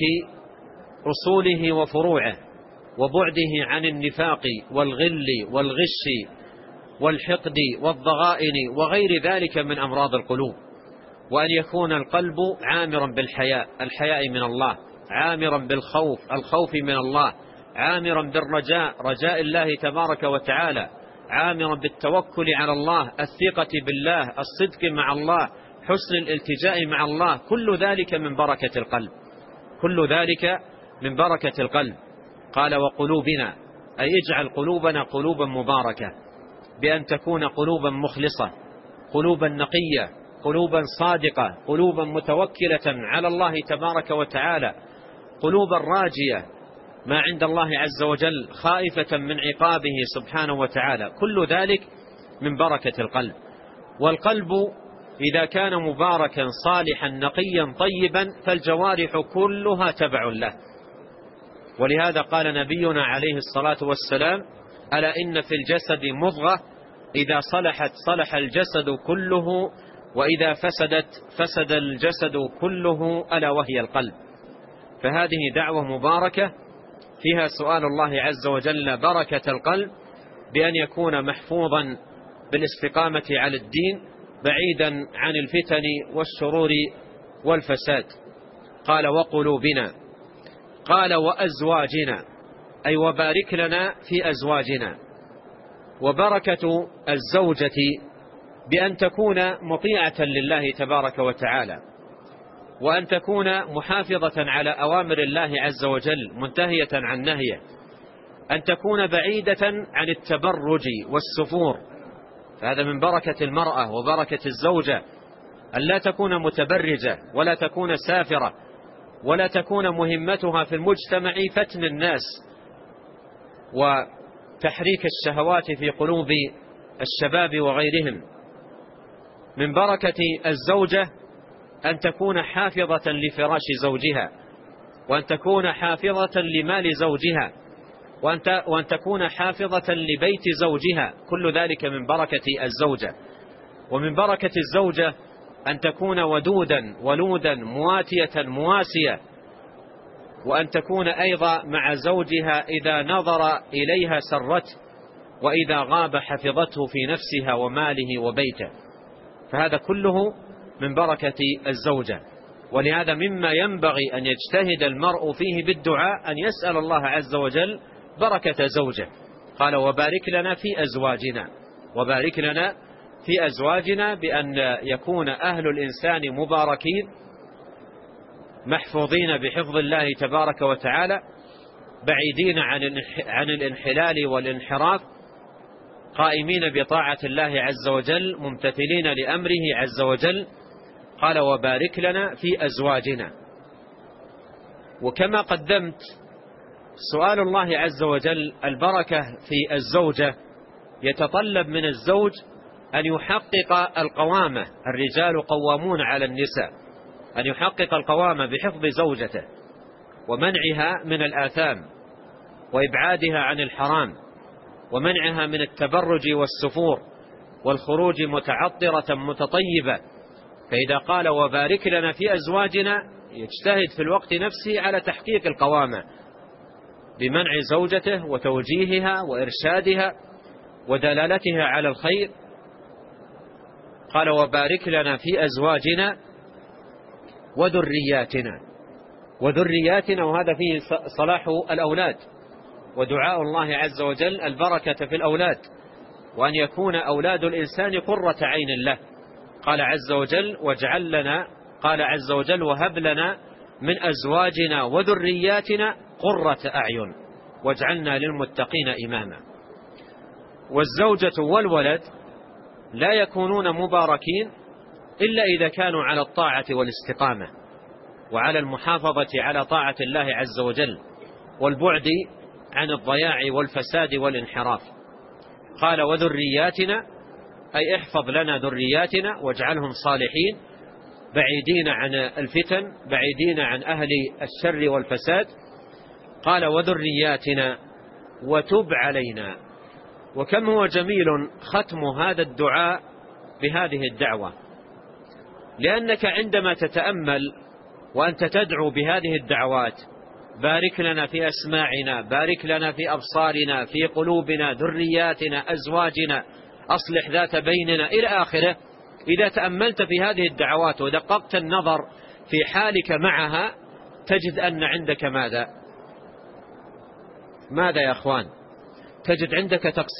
أصوله وفروعه، وبعده عن النفاق والغل والغش والحقد والضغائن وغير ذلك من أمراض القلوب. وأن يكون القلب عامرا بالحياء، الحياء من الله، عامرا بالخوف، الخوف من الله، عامرا بالرجاء، رجاء الله تبارك وتعالى، عامرا بالتوكل على الله، الثقة بالله، الصدق مع الله، حسن الالتجاء مع الله. كل ذلك من بركة القلب، كل ذلك من بركة القلب. قال وقلوبنا، أي اجعل قلوبنا قلوبا مباركة، بأن تكون قلوبا مخلصة، قلوبا نقية، قلوبا صادقة، قلوبا متوكلة على الله تبارك وتعالى، قلوبا راجية ما عند الله عز وجل، خائفة من عقابه سبحانه وتعالى. كل ذلك من بركة القلب. والقلب إذا كان مباركا صالحا نقيا طيبا فالجوارح كلها تبع له. ولهذا قال نبينا عليه الصلاة والسلام: ألا إن في الجسد مضغة إذا صلحت صلح الجسد كله وإذا فسدت فسد الجسد كله، ألا وهي القلب. فهذه دعوة مباركة فيها سؤال الله عز وجل بركة القلب، بأن يكون محفوظا بالاستقامة على الدين، بعيدا عن الفتن والشرور والفساد. قال وقلوبنا، قال وأزواجنا، أي وبارك لنا في أزواجنا. وبركة الزوجة بأن تكون مطيعة لله تبارك وتعالى، وأن تكون محافظة على أوامر الله عز وجل، منتهية عن نهيه، أن تكون بعيدة عن التبرج والسفور، فهذا من بركة المرأة وبركة الزوجة، أن لا تكون متبرجة ولا تكون سافرة ولا تكون مهمتها في المجتمع فتن الناس وتحريك الشهوات في قلوب الشباب وغيرهم. من بركة الزوجة أن تكون حافظة لفراش زوجها، وأن تكون حافظة لمال زوجها، وأن تكون حافظة لبيت زوجها. كل ذلك من بركة الزوجة. ومن بركة الزوجة أن تكون ودودا ولودا مواتية مواسية، وأن تكون أيضا مع زوجها إذا نظر إليها سرته، وإذا غاب حفظته في نفسها وماله وبيته. فهذا كله من بركة الزوجة. ولهذا مما ينبغي أن يجتهد المرء فيه بالدعاء أن يسأل الله عز وجل بركة زوجه. قال وبارك لنا في أزواجنا، وبارك لنا في أزواجنا بأن يكون أهل الإنسان مباركين محفوظين بحفظ الله تبارك وتعالى، بعيدين عن الانحلال والانحراف، قائمين بطاعة الله عز وجل، ممتثلين لأمره عز وجل. قال وبارك لنا في أزواجنا. وكما قدمت سؤال الله عز وجل البركة في الزوجة يتطلب من الزوج أن يحقق القوامة، الرجال قوامون على النساء، أن يحقق القوامة بحفظ زوجته ومنعها من الآثام وإبعادها عن الحرام ومنعها من التبرج والسفور والخروج متعطرة متطيبة. فإذا قال وبارك لنا في أزواجنا يجتهد في الوقت نفسه على تحقيق القوامة بمنع زوجته وتوجيهها وإرشادها ودلالتها على الخير. قال وبارك لنا في أزواجنا وذرياتنا، وذرياتنا، وهذا فيه صلاح الأولاد ودعاء الله عز وجل البركة في الأولاد، وأن يكون أولاد الإنسان قرة عين له. قال عز وجل واجعل لنا، قال عز وجل وهب لنا من أزواجنا وذرياتنا قرة أعين واجعلنا للمتقين إماما. والزوجة والولد لا يكونون مباركين إلا إذا كانوا على الطاعة والاستقامة وعلى المحافظة على طاعة الله عز وجل والبعد عن الضياع والفساد والانحراف. قال وذرياتنا أي احفظ لنا ذرياتنا واجعلهم صالحين بعيدين عن الفتن بعيدين عن أهل الشر والفساد. قال وذرياتنا وتب علينا. وكم هو جميل ختم هذا الدعاء بهذه الدعوة، لأنك عندما تتأمل وأنت تدعو بهذه الدعوات بارك لنا في أسماعنا، بارك لنا في أبصارنا، في قلوبنا، ذرياتنا، أزواجنا، أصلح ذات بيننا إلى آخره. إذا تأملت في هذه الدعوات ودققت النظر في حالك معها تجد أن عندك ماذا يا أخوان؟ تجد عندك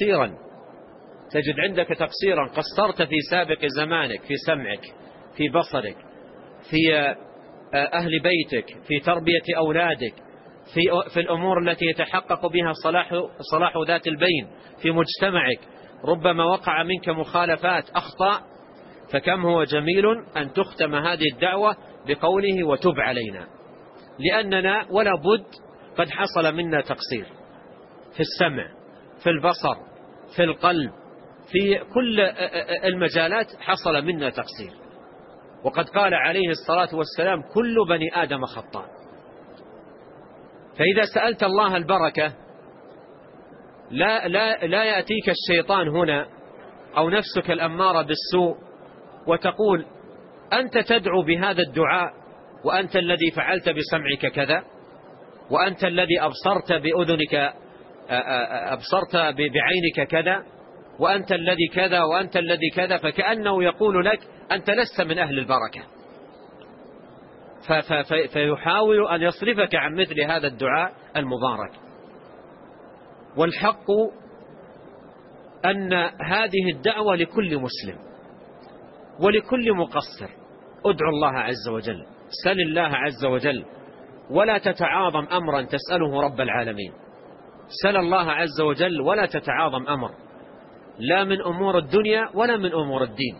تقصيرا قصرت في سابق زمانك، في سمعك، في بصرك، في أهل بيتك، في تربية أولادك، في الأمور التي يتحقق بها صلاح ذات البين في مجتمعك. ربما وقع منك مخالفات أخطاء. فكم هو جميل أن تختم هذه الدعوة بقوله وتب علينا، لأننا ولا بد قد حصل منا تقصير في السمع، في البصر، في القلب، في كل المجالات حصل منا تقصير. وقد قال عليه الصلاة والسلام كل بني آدم خطاء. فإذا سألت الله البركة لا يأتيك الشيطان هنا أو نفسك الأمارة بالسوء وتقول أنت تدعو بهذا الدعاء وأنت الذي فعلت بسمعك كذا، وأنت الذي أبصرت بأذنك، أبصرت بعينك كذا، وأنت الذي كذا، وأنت الذي كذا. فكأنه يقول لك أنت لست من أهل البركة، فيحاول أن يصرفك عن مثل هذا الدعاء المبارك. والحق أن هذه الدعوة لكل مسلم ولكل مقصر. ادعو الله عز وجل، سل الله عز وجل، ولا تتعاظم أمرا تسأله رب العالمين. سل الله عز وجل ولا تتعاظم أمر، لا من أمور الدنيا ولا من أمور الدين.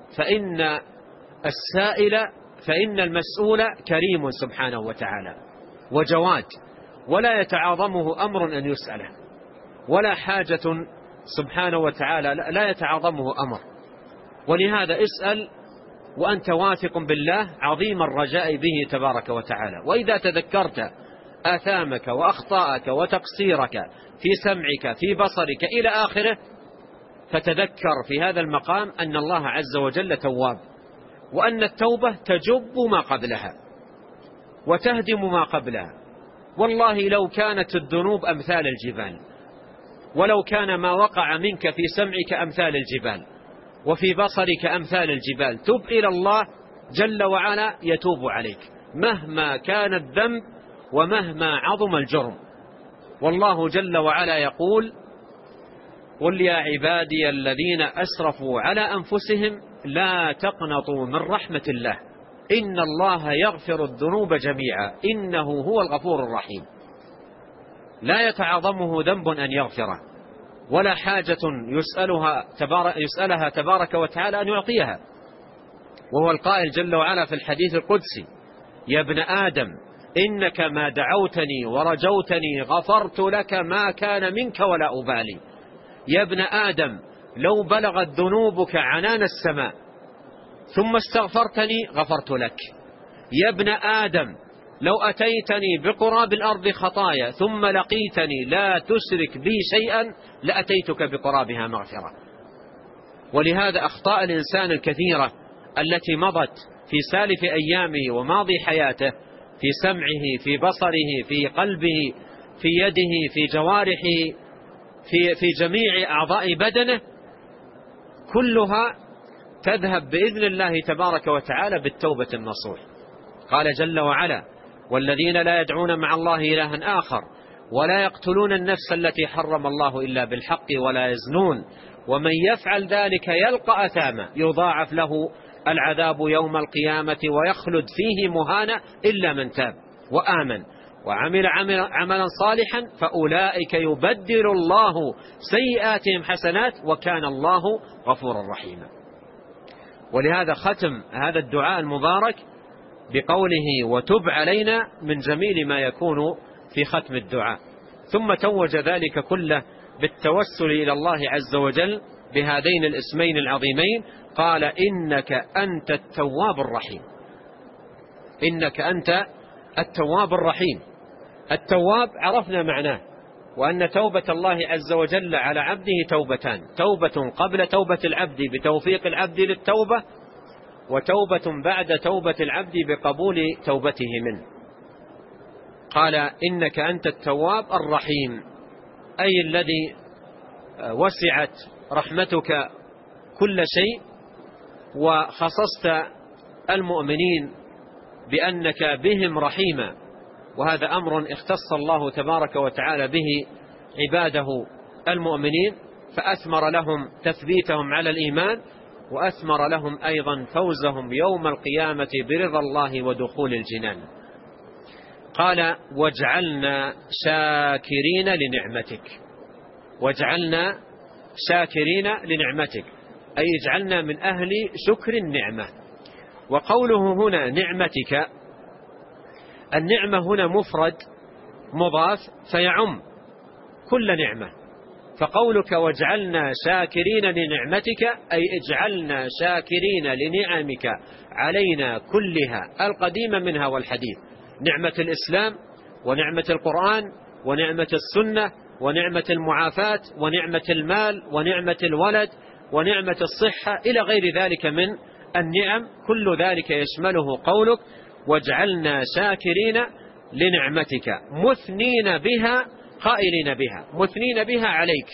فإن المسؤول كريم سبحانه وتعالى وجواد، ولا يتعاظمه أمر أن يسأله، ولا حاجة سبحانه وتعالى لا يتعاظمه أمر. ولهذا اسأل وأنت واثق بالله عظيم الرجاء به تبارك وتعالى. وإذا تذكرت آثامك وأخطاءك وتقصيرك في سمعك، في بصرك إلى آخره، فتذكر في هذا المقام أن الله عز وجل تواب، وأن التوبة تجب ما قبلها وتهدم ما قبلها. والله لو كانت الذنوب أمثال الجبال، ولو كان ما وقع منك في سمعك أمثال الجبال وفي بصرك أمثال الجبال، تب إلى الله جل وعلا يتوب عليك مهما كان الذنب ومهما عظم الجرم. والله جل وعلا يقول قل يا عبادي الذين أسرفوا على أنفسهم لا تقنطوا من رحمة الله إن الله يغفر الذنوب جميعا إنه هو الغفور الرحيم. لا يتعاظمه ذنب أن يغفره، ولا حاجة يسألها تبارك وتعالى أن يعطيها. وهو القائل جل وعلا في الحديث القدسي يا ابن آدم إنك ما دعوتني ورجوتني غفرت لك ما كان منك ولا أبالي. يا ابن آدم لو بلغت ذنوبك عنان السماء ثم استغفرتني غفرت لك. يا ابن آدم لو أتيتني بقراب الأرض خطايا ثم لقيتني لا تشرك بي شيئا لأتيتك بقرابها مغفرة. ولهذا أخطاء الإنسان الكثيرة التي مضت في سالف أيامه وماضي حياته، في سمعه، في بصره، في قلبه، في يده، في جوارحه، في جميع أعضاء بدنه، كلها تذهب بإذن الله تبارك وتعالى بالتوبة النصوح. قال جل وعلا والذين لا يدعون مع الله إلها آخر ولا يقتلون النفس التي حرم الله إلا بالحق ولا يزنون ومن يفعل ذلك يلقى أثاما يضاعف له العذاب يوم القيامة ويخلد فيه مهانا إلا من تاب وآمن وعمل عملا صالحا فأولئك يبدل الله سيئاتهم حسنات وكان الله غفورا رحيما. ولهذا ختم هذا الدعاء المبارك بقوله وتب علينا من جميل ما يكون في ختم الدعاء، ثم توج ذلك كله بالتوسل إلى الله عز وجل بهذين الاسمين العظيمين. قال إنك أنت التواب الرحيم. إنك أنت التواب الرحيم. التواب عرفنا معناه، وأن توبة الله عز وجل على عبده توبتان: توبة قبل توبة العبد بتوفيق العبد للتوبة، وتوبة بعد توبة العبد بقبول توبته منه. قال إنك أنت التواب الرحيم، أي الذي وسعت رحمتك كل شيء وخصصت المؤمنين بأنك بهم رحيما، وهذا أمر اختص الله تبارك وتعالى به عباده المؤمنين، فأثمر لهم تثبيتهم على الإيمان، وأثمر لهم أيضا فوزهم يوم القيامة برضا الله ودخول الجنان. قال واجعلنا شاكرين لنعمتك. واجعلنا شاكرين لنعمتك أي اجعلنا من أهل شكر النعمة. وقوله هنا نعمتك، النعمة هنا مفرد مضاف فيعم كل نعمة، فقولك واجعلنا شاكرين لنعمتك أي اجعلنا شاكرين لنعمك علينا كلها القديمة منها والحديث: نعمة الإسلام، ونعمة القرآن، ونعمة السنة، ونعمة المعافاة، ونعمة المال، ونعمة الولد، ونعمة الصحة، إلى غير ذلك من النعم. كل ذلك يشمله قولك واجعلنا شاكرين لنعمتك مثنين بها قائلين بها، مثنين بها عليك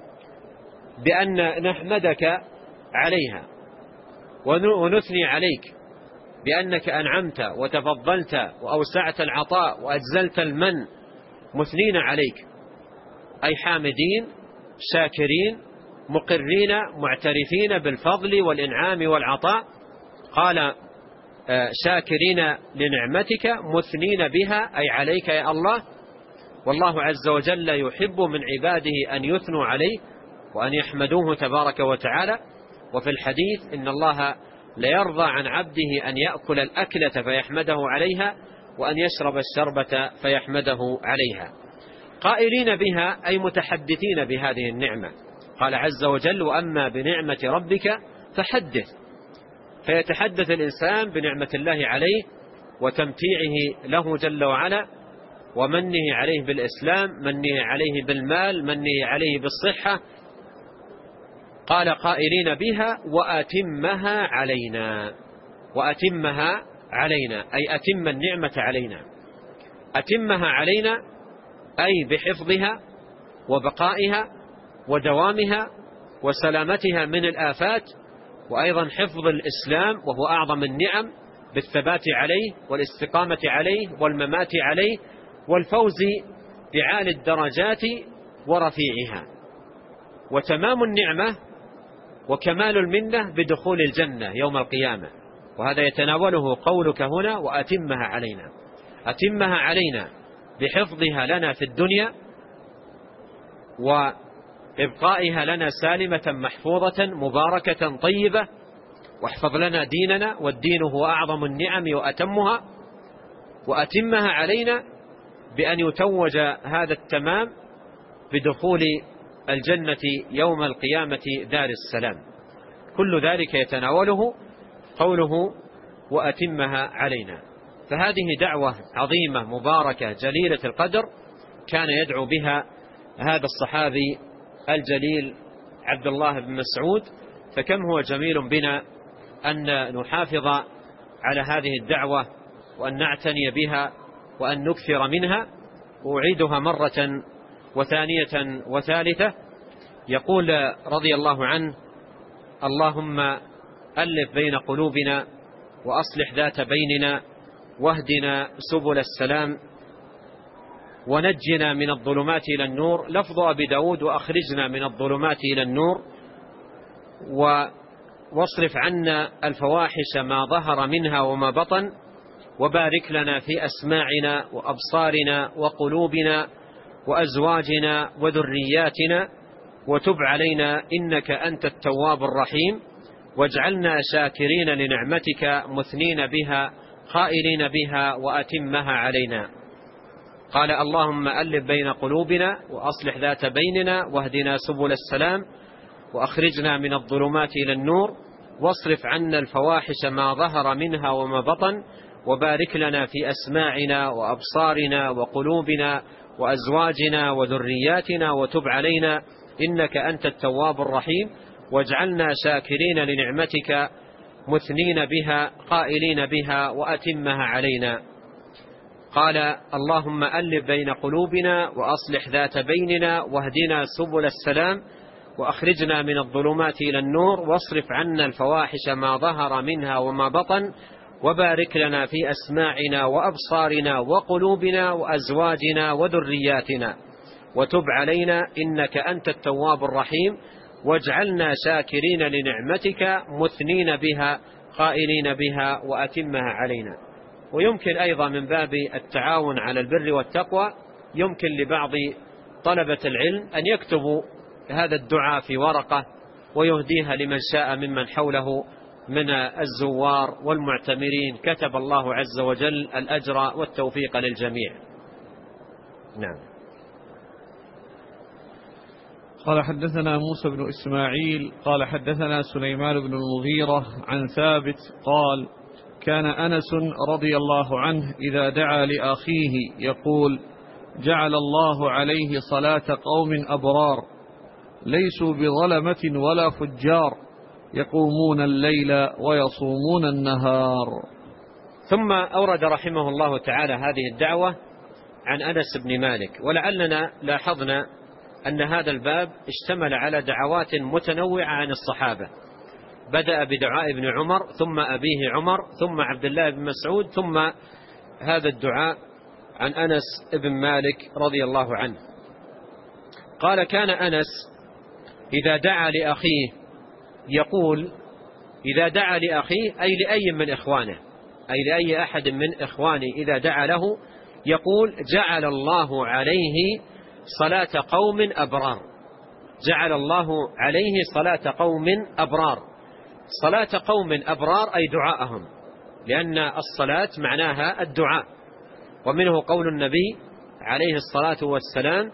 بأن نحمدك عليها، ونثني عليك بأنك أنعمت وتفضلت وأوسعت العطاء وأجزلت المن، مثنين عليك أي حامدين شاكرين مقرين معترفين بالفضل والإنعام والعطاء. قال شاكرين لنعمتك مثنين بها أي عليك يا الله. والله عز وجل يحب من عباده أن يثنوا عليه وأن يحمدوه تبارك وتعالى. وفي الحديث إن الله ليرضى عن عبده أن يأكل الأكلة فيحمده عليها، وأن يشرب الشربة فيحمده عليها. قائلين بها أي متحدثين بهذه النعمة. قال عز وجل وأما بنعمة ربك فحدث، فيتحدث الإنسان بنعمة الله عليه وتمتيعه له جل وعلا، ومنه عليه بالإسلام، منه عليه بالمال، منه عليه بالصحة. قال قائلين بها وأتمها علينا. وأتمها علينا أي أتم النعمة علينا. أتمها علينا أي بحفظها وبقائها ودوامها وسلامتها من الآفات، وأيضا حفظ الإسلام وهو أعظم النعم بالثبات عليه والاستقامة عليه والممات عليه والفوز بعالي الدرجات ورفيعها، وتمام النعمة وكمال المنة بدخول الجنة يوم القيامة. وهذا يتناوله قولك هنا وأتمها علينا. أتمها علينا بحفظها لنا في الدنيا وإبقائها لنا سالمة محفوظة مباركة طيبة، واحفظ لنا ديننا، والدين هو أعظم النعم وأتمها. وأتمها علينا بأن يتوج هذا التمام بدخول الجنة يوم القيامة دار السلام. كل ذلك يتناوله قوله وأتمها علينا. فهذه دعوة عظيمة مباركة جليلة القدر كان يدعو بها هذا الصحابي الجليل عبد الله بن مسعود. فكم هو جميل بنا أن نحافظ على هذه الدعوة وأن نعتني بها وأن نكثر منها. وأعيدها مرة وثانية وثالثة. يقول رضي الله عنه اللهم ألف بين قلوبنا وأصلح ذات بيننا واهدنا سبل السلام ونجنا من الظلمات إلى النور. لفظ أبي داود وأخرجنا من الظلمات إلى النور. واصرف عنا الفواحش ما ظهر منها وما بطن، وبارك لنا في أسماعنا وأبصارنا وقلوبنا وأزواجنا وذرياتنا، وتب علينا إنك أنت التواب الرحيم، واجعلنا شاكرين لنعمتك مثنين بها قائلين بها وأتمها علينا. قال اللهم ألف بين قلوبنا وأصلح ذات بيننا واهدنا سبل السلام وأخرجنا من الظلمات إلى النور، واصرف عنا الفواحش ما ظهر منها وما بطن، وبارك لنا في أسماعنا وأبصارنا وقلوبنا وأزواجنا وذرياتنا، وتب علينا إنك أنت التواب الرحيم، واجعلنا شاكرين لنعمتك مثنين بها قائلين بها وأتمها علينا. قال اللهم ألف بين قلوبنا وأصلح ذات بيننا واهدنا سبل السلام وأخرجنا من الظلمات إلى النور، واصرف عنا الفواحش ما ظهر منها وما بطن، وبارك لنا في أسماعنا وأبصارنا وقلوبنا وأزواجنا وذرياتنا، وتب علينا إنك أنت التواب الرحيم، واجعلنا شاكرين لنعمتك مثنين بها قائلين بها وأتمها علينا. ويمكن أيضا من باب التعاون على البر والتقوى يمكن لبعض طلبة العلم أن يكتبوا هذا الدعاء في ورقة ويهديها لمن شاء ممن حوله من الزوار والمعتمرين، كتب الله عز وجل الأجر والتوفيق للجميع. نعم. قال حدثنا موسى بن إسماعيل قال حدثنا سليمان بن المغيرة عن ثابت قال كان أنس رضي الله عنه إذا دعا لأخيه يقول جعل الله عليه صلاة قوم أبرار ليسوا بظلمة ولا فجار يقومون الليل ويصومون النهار. ثم أورد رحمه الله تعالى هذه الدعوة عن أنس بن مالك. ولعلنا لاحظنا أن هذا الباب اشتمل على دعوات متنوعة عن الصحابة، بدأ بدعاء ابن عمر ثم أبيه عمر ثم عبد الله بن مسعود ثم هذا الدعاء عن أنس بن مالك رضي الله عنه. قال كان أنس إذا دعا لأخيه يقول، إذا دعا لأخيه أي لأي من إخوانه، أي لأي أحد من إخوانه إذا دعا له يقول جعل الله عليه صلاة قوم أبرار، جعل الله عليه صلاة قوم أبرار. صلاة قوم أبرار أي دعاءهم، لأن الصلاة معناها الدعاء. ومنه قول النبي عليه الصلاة والسلام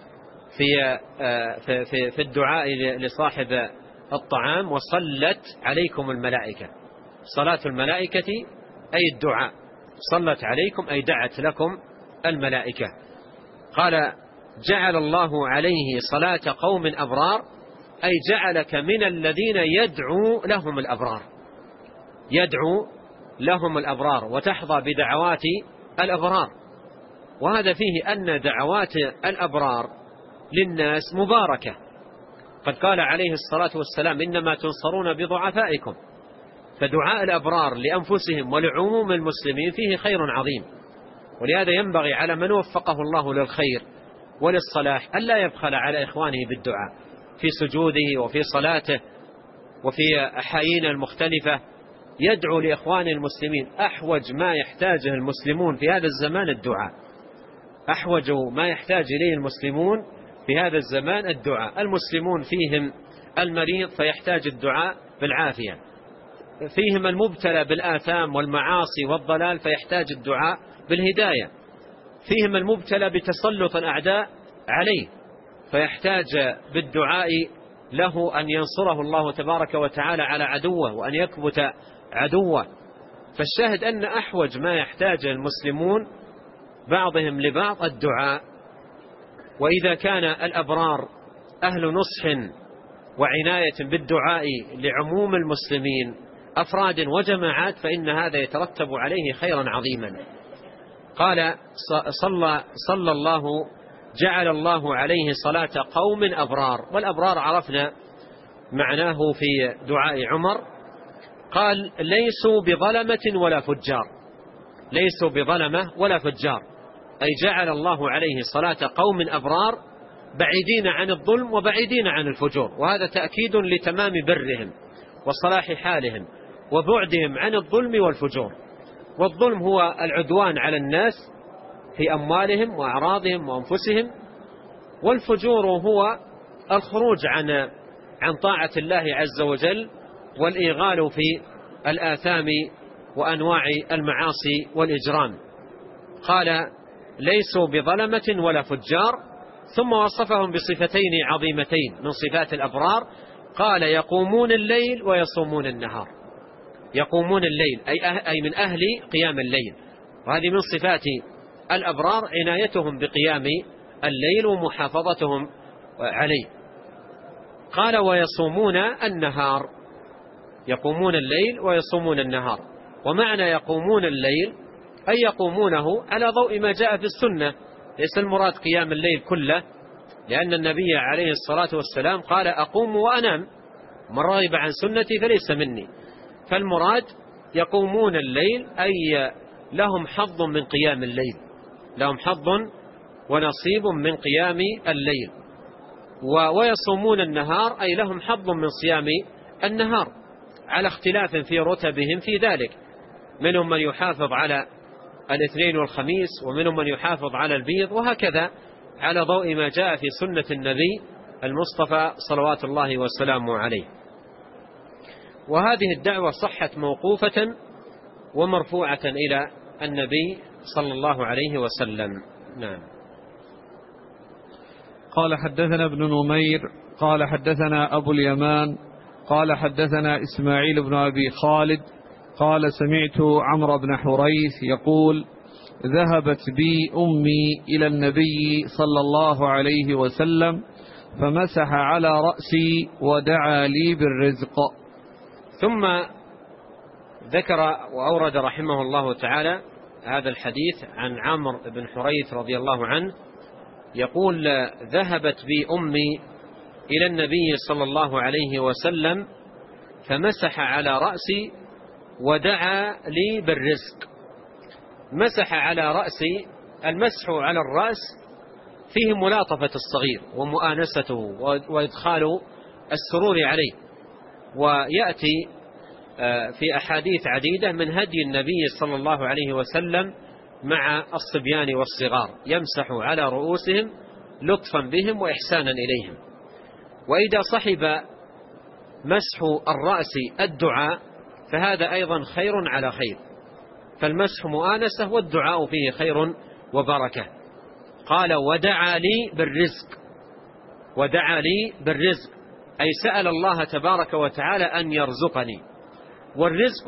في الدعاء لصاحب الطعام وصلت عليكم الملائكة. صلاة الملائكة أي الدعاء، صلت عليكم أي دعت لكم الملائكة. قال جعل الله عليه صلاة قوم أبرار أي جعلك من الذين يدعو لهم الأبرار، يدعو لهم الأبرار وتحظى بدعوات الأبرار. وهذا فيه أن دعوات الأبرار للناس مباركة. قد قال عليه الصلاة والسلام إنما تنصرون بضعفائكم، فدعاء الأبرار لأنفسهم ولعموم المسلمين فيه خير عظيم. ولهذا ينبغي على من وفقه الله للخير وللصلاح ألا يبخل على إخوانه بالدعاء في سجوده وفي صلاته وفي أحايين المختلفة، يدعو لإخوان المسلمين. أحوج ما يحتاجه المسلمون في هذا الزمان الدعاء، أحوج ما يحتاج إليه المسلمون في هذا الزمان الدعاء. المسلمون فيهم المريض فيحتاج الدعاء بالعافية، فيهم المبتلى بالآثام والمعاصي والضلال فيحتاج الدعاء بالهداية، فيهم المبتلى بتسلط الأعداء عليه فيحتاج بالدعاء له أن ينصره الله تبارك وتعالى على عدوه وأن يكبت عدوه. فالشاهد أن أحوج ما يحتاج المسلمون بعضهم لبعض الدعاء. وإذا كان الأبرار أهل نصح وعناية بالدعاء لعموم المسلمين أفراد وجماعات فإن هذا يترتب عليه خيرا عظيما. قال صلى الله جعل الله عليه صلاة قوم أبرار، والأبرار عرفنا معناه في دعاء عمر. قال ليسوا بظلمة ولا فجار، ليسوا بظلمة ولا فجار، أي جعل الله عليه صلاة قوم أبرار بعيدين عن الظلم وبعيدين عن الفجور. وهذا تأكيد لتمام برهم وصلاح حالهم وبعدهم عن الظلم والفجور. والظلم هو العدوان على الناس في أموالهم وأعراضهم وأنفسهم، والفجور هو الخروج عن طاعة الله عز وجل والإيغال في الآثام وأنواع المعاصي والإجرام. قال ليسوا بظلمة ولا فجار، ثم وصفهم بصفتين عظيمتين من صفات الأبرار، قال يقومون الليل ويصومون النهار. يقومون الليل أي من أهل قيام الليل، وهذه من صفات الأبرار عنايتهم بقيام الليل ومحافظتهم عليه. قال ويصومون النهار، يقومون الليل ويصومون النهار. ومعنى يقومون الليل أي يقومونه على ضوء ما جاء في السنة، ليس المراد قيام الليل كله، لأن النبي عليه الصلاة والسلام قال أقوم وأنام، من رغب عن سنتي فليس مني. فالمراد يقومون الليل أي لهم حظ من قيام الليل، لهم حظ ونصيب من قيام الليل. ويصومون النهار أي لهم حظ من صيام النهار، على اختلاف في رتبهم في ذلك، منهم من يحافظ على الاثنين والخميس، ومنهم من يحافظ على البيض، وهكذا على ضوء ما جاء في سنة النبي المصطفى صلوات الله وسلامه عليه. وهذه الدعوة صحت موقوفة ومرفوعة إلى النبي صلى الله عليه وسلم. نعم. قال حدثنا ابن نمير قال حدثنا أبو اليمان قال حدثنا إسماعيل بن أبي خالد قال سمعت عمرو بن حريث يقول ذهبت بي أمي إلى النبي صلى الله عليه وسلم فمسح على رأسي ودعا لي بالرزق. ثم ذكر وأورد رحمه الله تعالى هذا الحديث عن عمرو بن حريث رضي الله عنه يقول ذهبت بي أمي إلى النبي صلى الله عليه وسلم فمسح على رأسي ودعا لي بالرزق. مسح على رأسي، المسح على الرأس فيه ملاطفة الصغير ومؤانسته وإدخال السرور عليه، ويأتي في أحاديث عديدة من هدي النبي صلى الله عليه وسلم مع الصبيان والصغار، يمسح على رؤوسهم لطفا بهم وإحسانا إليهم. وإذا صحب مسح الرأس الدعاء فهذا أيضا خير على خير، فالمسح مؤانسة والدعاء فيه خير وبركة. قال ودعا لي بالرزق، ودعا لي بالرزق أي سأل الله تبارك وتعالى أن يرزقني. والرزق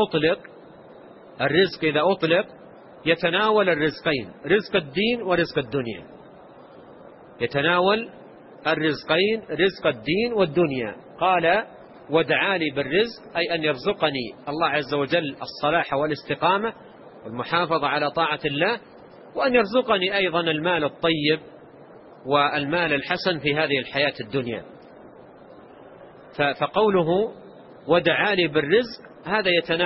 إذا أطلق يتناول الرزقين، رزق الدين ورزق الدنيا، يتناول الرزقين، رزق الدين والدنيا. قال ودعا لي بالرزق أي أن يرزقني الله عز وجل الصلاح والاستقامة والمحافظة على طاعة الله، وأن يرزقني أيضا المال الطيب والمال الحسن في هذه الحياة الدنيا. فقوله ودعا لي بالرزق هذا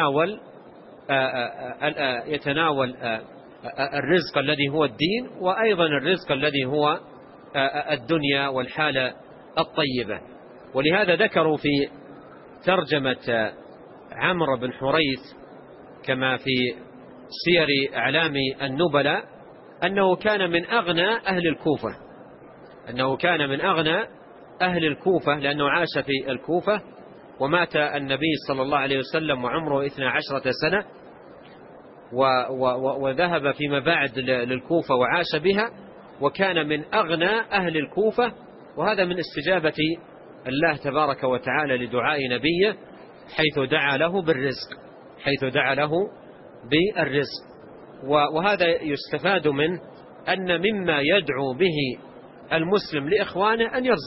يتناول الرزق الذي هو الدين، وأيضا الرزق الذي هو الدنيا والحالة الطيبة. ولهذا ذكروا في ترجمة عمرو بن حريث كما في سير أعلام النبلاء أنه كان من أغنى أهل الكوفة، أنه كان من أغنى أهل الكوفة لأنه عاش في الكوفة، ومات النبي صلى الله عليه وسلم وعمره 12 سنة، وذهب فيما بعد للكوفة وعاش بها، وكان من أغنى أهل الكوفة. وهذا من استجابة الله تبارك وتعالى لدعاء نبيه حيث دعا له بالرزق، حيث دعا له بالرزق. وهذا يستفاد منه أن مما يدعو به المسلم لإخوانه أن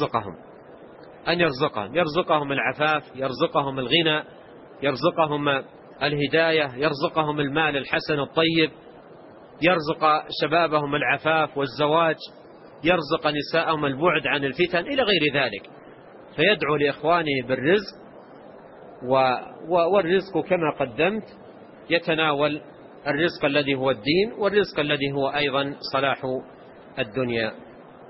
يرزقهم العفاف، يرزقهم الغنى، يرزقهم الهداية، يرزقهم المال الحسن الطيب، يرزق شبابهم العفاف والزواج، يرزق نساءهم البعد عن الفتن إلى غير ذلك. فيدعو لإخوانه بالرزق، والرزق كما قدمت يتناول الرزق الذي هو الدين والرزق الذي هو أيضا صلاح الدنيا.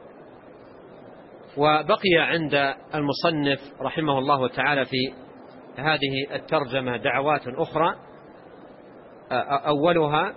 وبقي عند المصنف رحمه الله تعالى في هذه الترجمة دعوات أخرى، أولها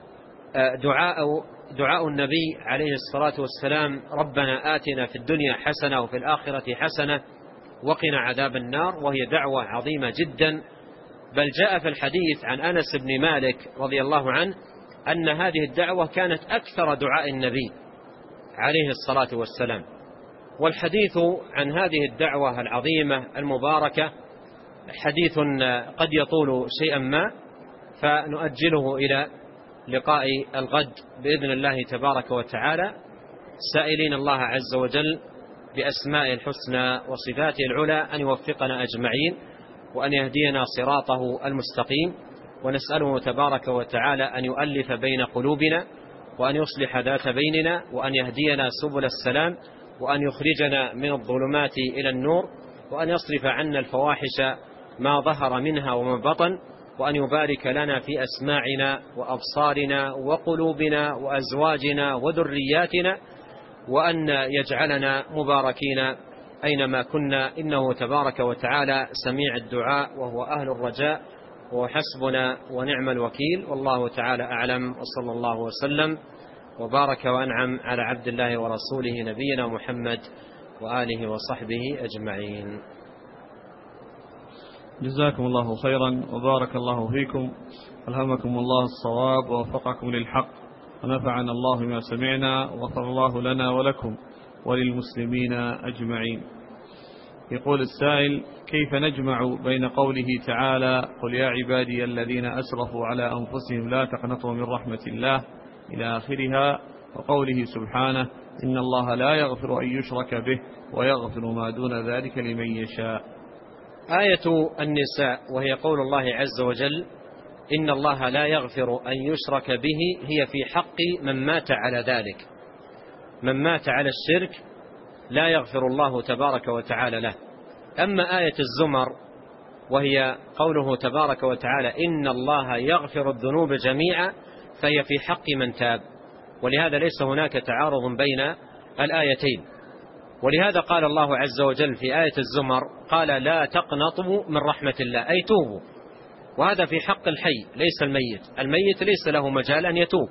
دعاء النبي عليه الصلاة والسلام: ربنا آتنا في الدنيا حسنة وفي الآخرة حسنة وقنا عذاب النار، وهي دعوة عظيمة جدا. بل جاء في الحديث عن أنس بن مالك رضي الله عنه أن هذه الدعوة كانت أكثر دعاء النبي عليه الصلاة والسلام. والحديث عن هذه الدعوة العظيمة المباركة حديث قد يطول شيئا ما، فنؤجله إلى لقاء الغد بإذن الله تبارك وتعالى، سائلين الله عز وجل بأسماء الحسنى وصفاته العلى أن يوفقنا أجمعين وأن يهدينا صراطه المستقيم، ونسأله تبارك وتعالى أن يؤلف بين قلوبنا وأن يصلح ذات بيننا وأن يهدينا سبل السلام وأن يخرجنا من الظلمات إلى النور وأن يصرف عنا الفواحش ما ظهر منها وما بطن وأن يبارك لنا في أسماعنا وأبصارنا وقلوبنا وأزواجنا وذرياتنا وأن يجعلنا مباركين أينما كنا، إنه تبارك وتعالى سميع الدعاء وهو أهل الرجاء وحسبنا ونعم الوكيل. والله تعالى أعلم، وصلى الله وسلم وبارك وأنعم على عبد الله ورسوله نبينا محمد وآله وصحبه أجمعين. جزاكم الله خيرا وبارك الله فيكم، ألهمكم الله الصواب ووفقكم للحق، ونفعنا الله ما سمعنا، وغفر الله لنا ولكم وللمسلمين أجمعين. يقول السائل: كيف نجمع بين قوله تعالى: قل يا عبادي الذين أسرفوا على أنفسهم لا تقنطوا من رحمة الله إلى آخرها، وقوله سبحانه: إن الله لا يغفر أن يشرك به ويغفر ما دون ذلك لمن يشاء؟ آية النساء وهي قول الله عز وجل: إن الله لا يغفر أن يشرك به، هي في حق من مات على ذلك. من مات على الشرك لا يغفر الله تبارك وتعالى له. أما آية الزمر وهي قوله تبارك وتعالى: إن الله يغفر الذنوب جميعا، فهي في حق من تاب، ولهذا ليس هناك تعارض بين الآيتين. ولهذا قال الله عز وجل في آية الزمر قال: لا تقنطوا من رحمة الله، أي توبوا. وهذا في حق الحي ليس الميت، الميت ليس له مجال أن يتوب.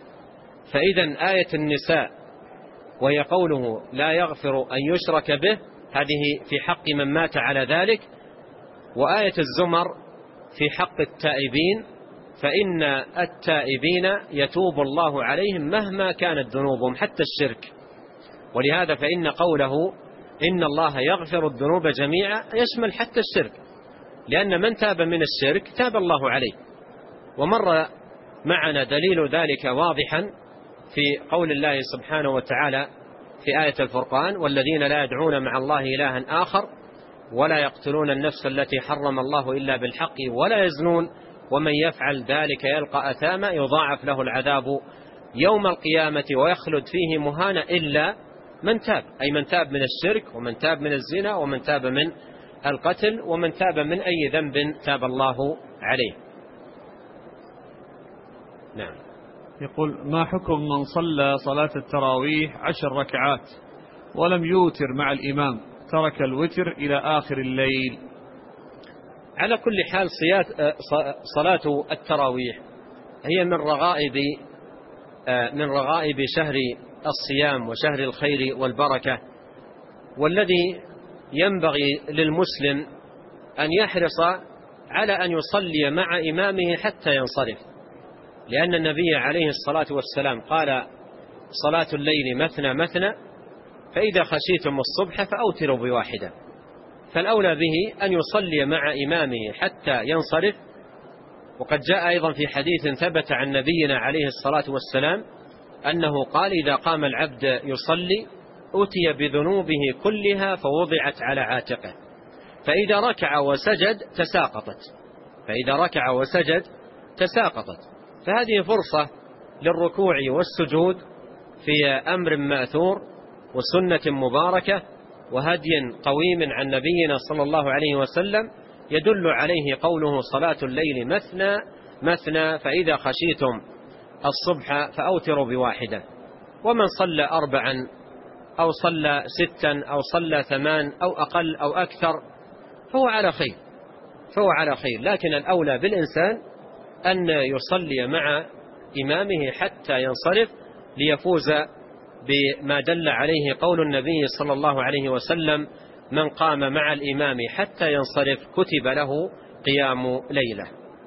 فإذا آية النساء وهي قوله لا يغفر أن يشرك به، هذه في حق من مات على ذلك. وآية الزمر في حق التائبين، فإن التائبين يتوب الله عليهم مهما كانت ذنوبهم حتى الشرك. ولهذا فإن قوله إن الله يغفر الذنوب جميعا يشمل حتى الشرك، لأن من تاب من الشرك تاب الله عليه. ومر معنا دليل ذلك واضحا في قول الله سبحانه وتعالى في آية الفرقان: والذين لا يدعون مع الله إلها آخر ولا يقتلون النفس التي حرم الله إلا بالحق ولا يزنون ومن يفعل ذلك يلقى أثاما يضاعف له العذاب يوم القيامة ويخلد فيه مهانا إلا من تاب، أي من تاب من الشرك ومن تاب من الزنا ومن تاب من القتل ومن تاب من أي ذنب تاب الله عليه. نعم. يقول: ما حكم من صلى صلاة التراويح 10 ركعات ولم يوتر مع الإمام، ترك الوتر إلى آخر الليل؟ على كل حال صلاة التراويح هي من رغائب شهر الصيام وشهر الخير والبركة، والذي ينبغي للمسلم أن يحرص على أن يصلي مع إمامه حتى ينصرف، لأن النبي عليه الصلاة والسلام قال: صلاة الليل مثنى مثنى، فإذا خشيتم الصبح فأوتروا بواحدة. فالأولى به أن يصلي مع إمامه حتى ينصرف. وقد جاء أيضا في حديث ثبت عن نبينا عليه الصلاة والسلام أنه قال: إذا قام العبد يصلي أتي بذنوبه كلها فوضعت على عاتقه، فإذا ركع وسجد تساقطت. فهذه فرصة للركوع والسجود في أمر مأثور وسنة مباركة وهدي قويم عن نبينا صلى الله عليه وسلم يدل عليه قوله: صلاة الليل مثنى مثنى، فإذا خشيتم الصبح فأوتروا بواحدة. ومن صلى 4 أو صلى 6 أو صلى 8 أو أقل أو أكثر فهو على خير، فهو على خير. لكن الأولى بالإنسان أن يصلي مع إمامه حتى ينصرف ليفوز بما دل عليه قول النبي صلى الله عليه وسلم: من قام مع الإمام حتى ينصرف كتب له قيام ليلة.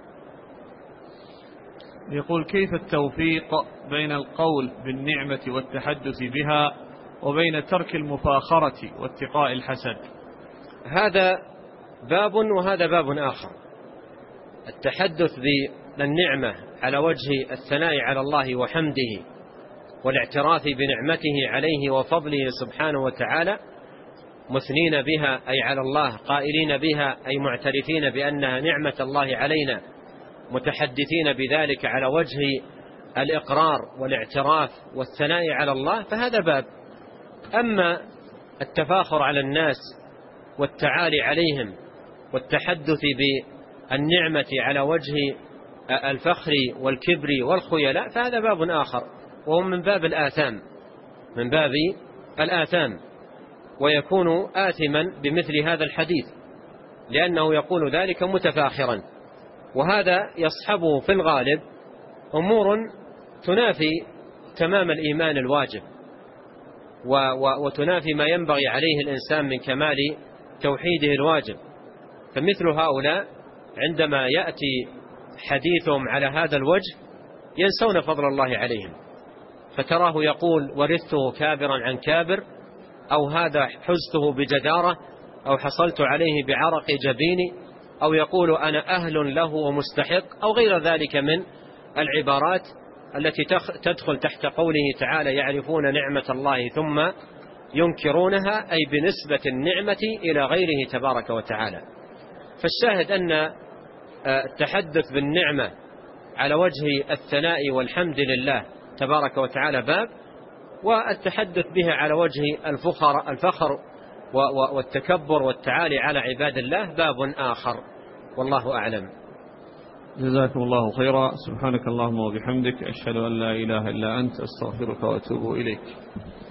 يقول: كيف التوفيق بين القول بالنعمة والتحدث بها وبين ترك المفاخرة واتقاء الحسد؟ هذا باب وهذا باب آخر. التحدث بالنعمة على وجه الثناء على الله وحمده والاعتراف بنعمته عليه وفضله سبحانه وتعالى، مثنين بها أي على الله، قائلين بها أي معترفين بأنها نعمة الله علينا، متحدثين بذلك على وجه الإقرار والاعتراف والثناء على الله، فهذا باب. أما التفاخر على الناس والتعالي عليهم والتحدث بالنعمة على وجه الفخر والكبر والخيلاء فهذا باب آخر، وهو من باب الآثام، ويكون آثما بمثل هذا الحديث، لأنه يقول ذلك متفاخرا. وهذا يصحبه في الغالب أمور تنافي تمام الإيمان الواجب، وتنافي ما ينبغي عليه الإنسان من كمال توحيده الواجب. فمثل هؤلاء عندما يأتي حديثهم على هذا الوجه ينسون فضل الله عليهم، فتراه يقول: ورثته كابرا عن كابر، أو هذا حزته بجدارة، أو حصلت عليه بعرق جبيني، أو يقول: أنا أهل له ومستحق، أو غير ذلك من العبارات التي تدخل تحت قوله تعالى: يعرفون نعمة الله ثم ينكرونها، أي بنسبة النعمة إلى غيره تبارك وتعالى. فالشاهد أن التحدث بالنعمة على وجه الثناء والحمد لله تبارك وتعالى باب، والتحدث بها على وجه الفخر والتكبر والتعالي على عباد الله باب آخر، والله أعلم. جزاكم الله خيرا. سبحانك اللهم وبحمدك، أشهد أن لا إله إلا أنت، أستغفرك وأتوب إليك.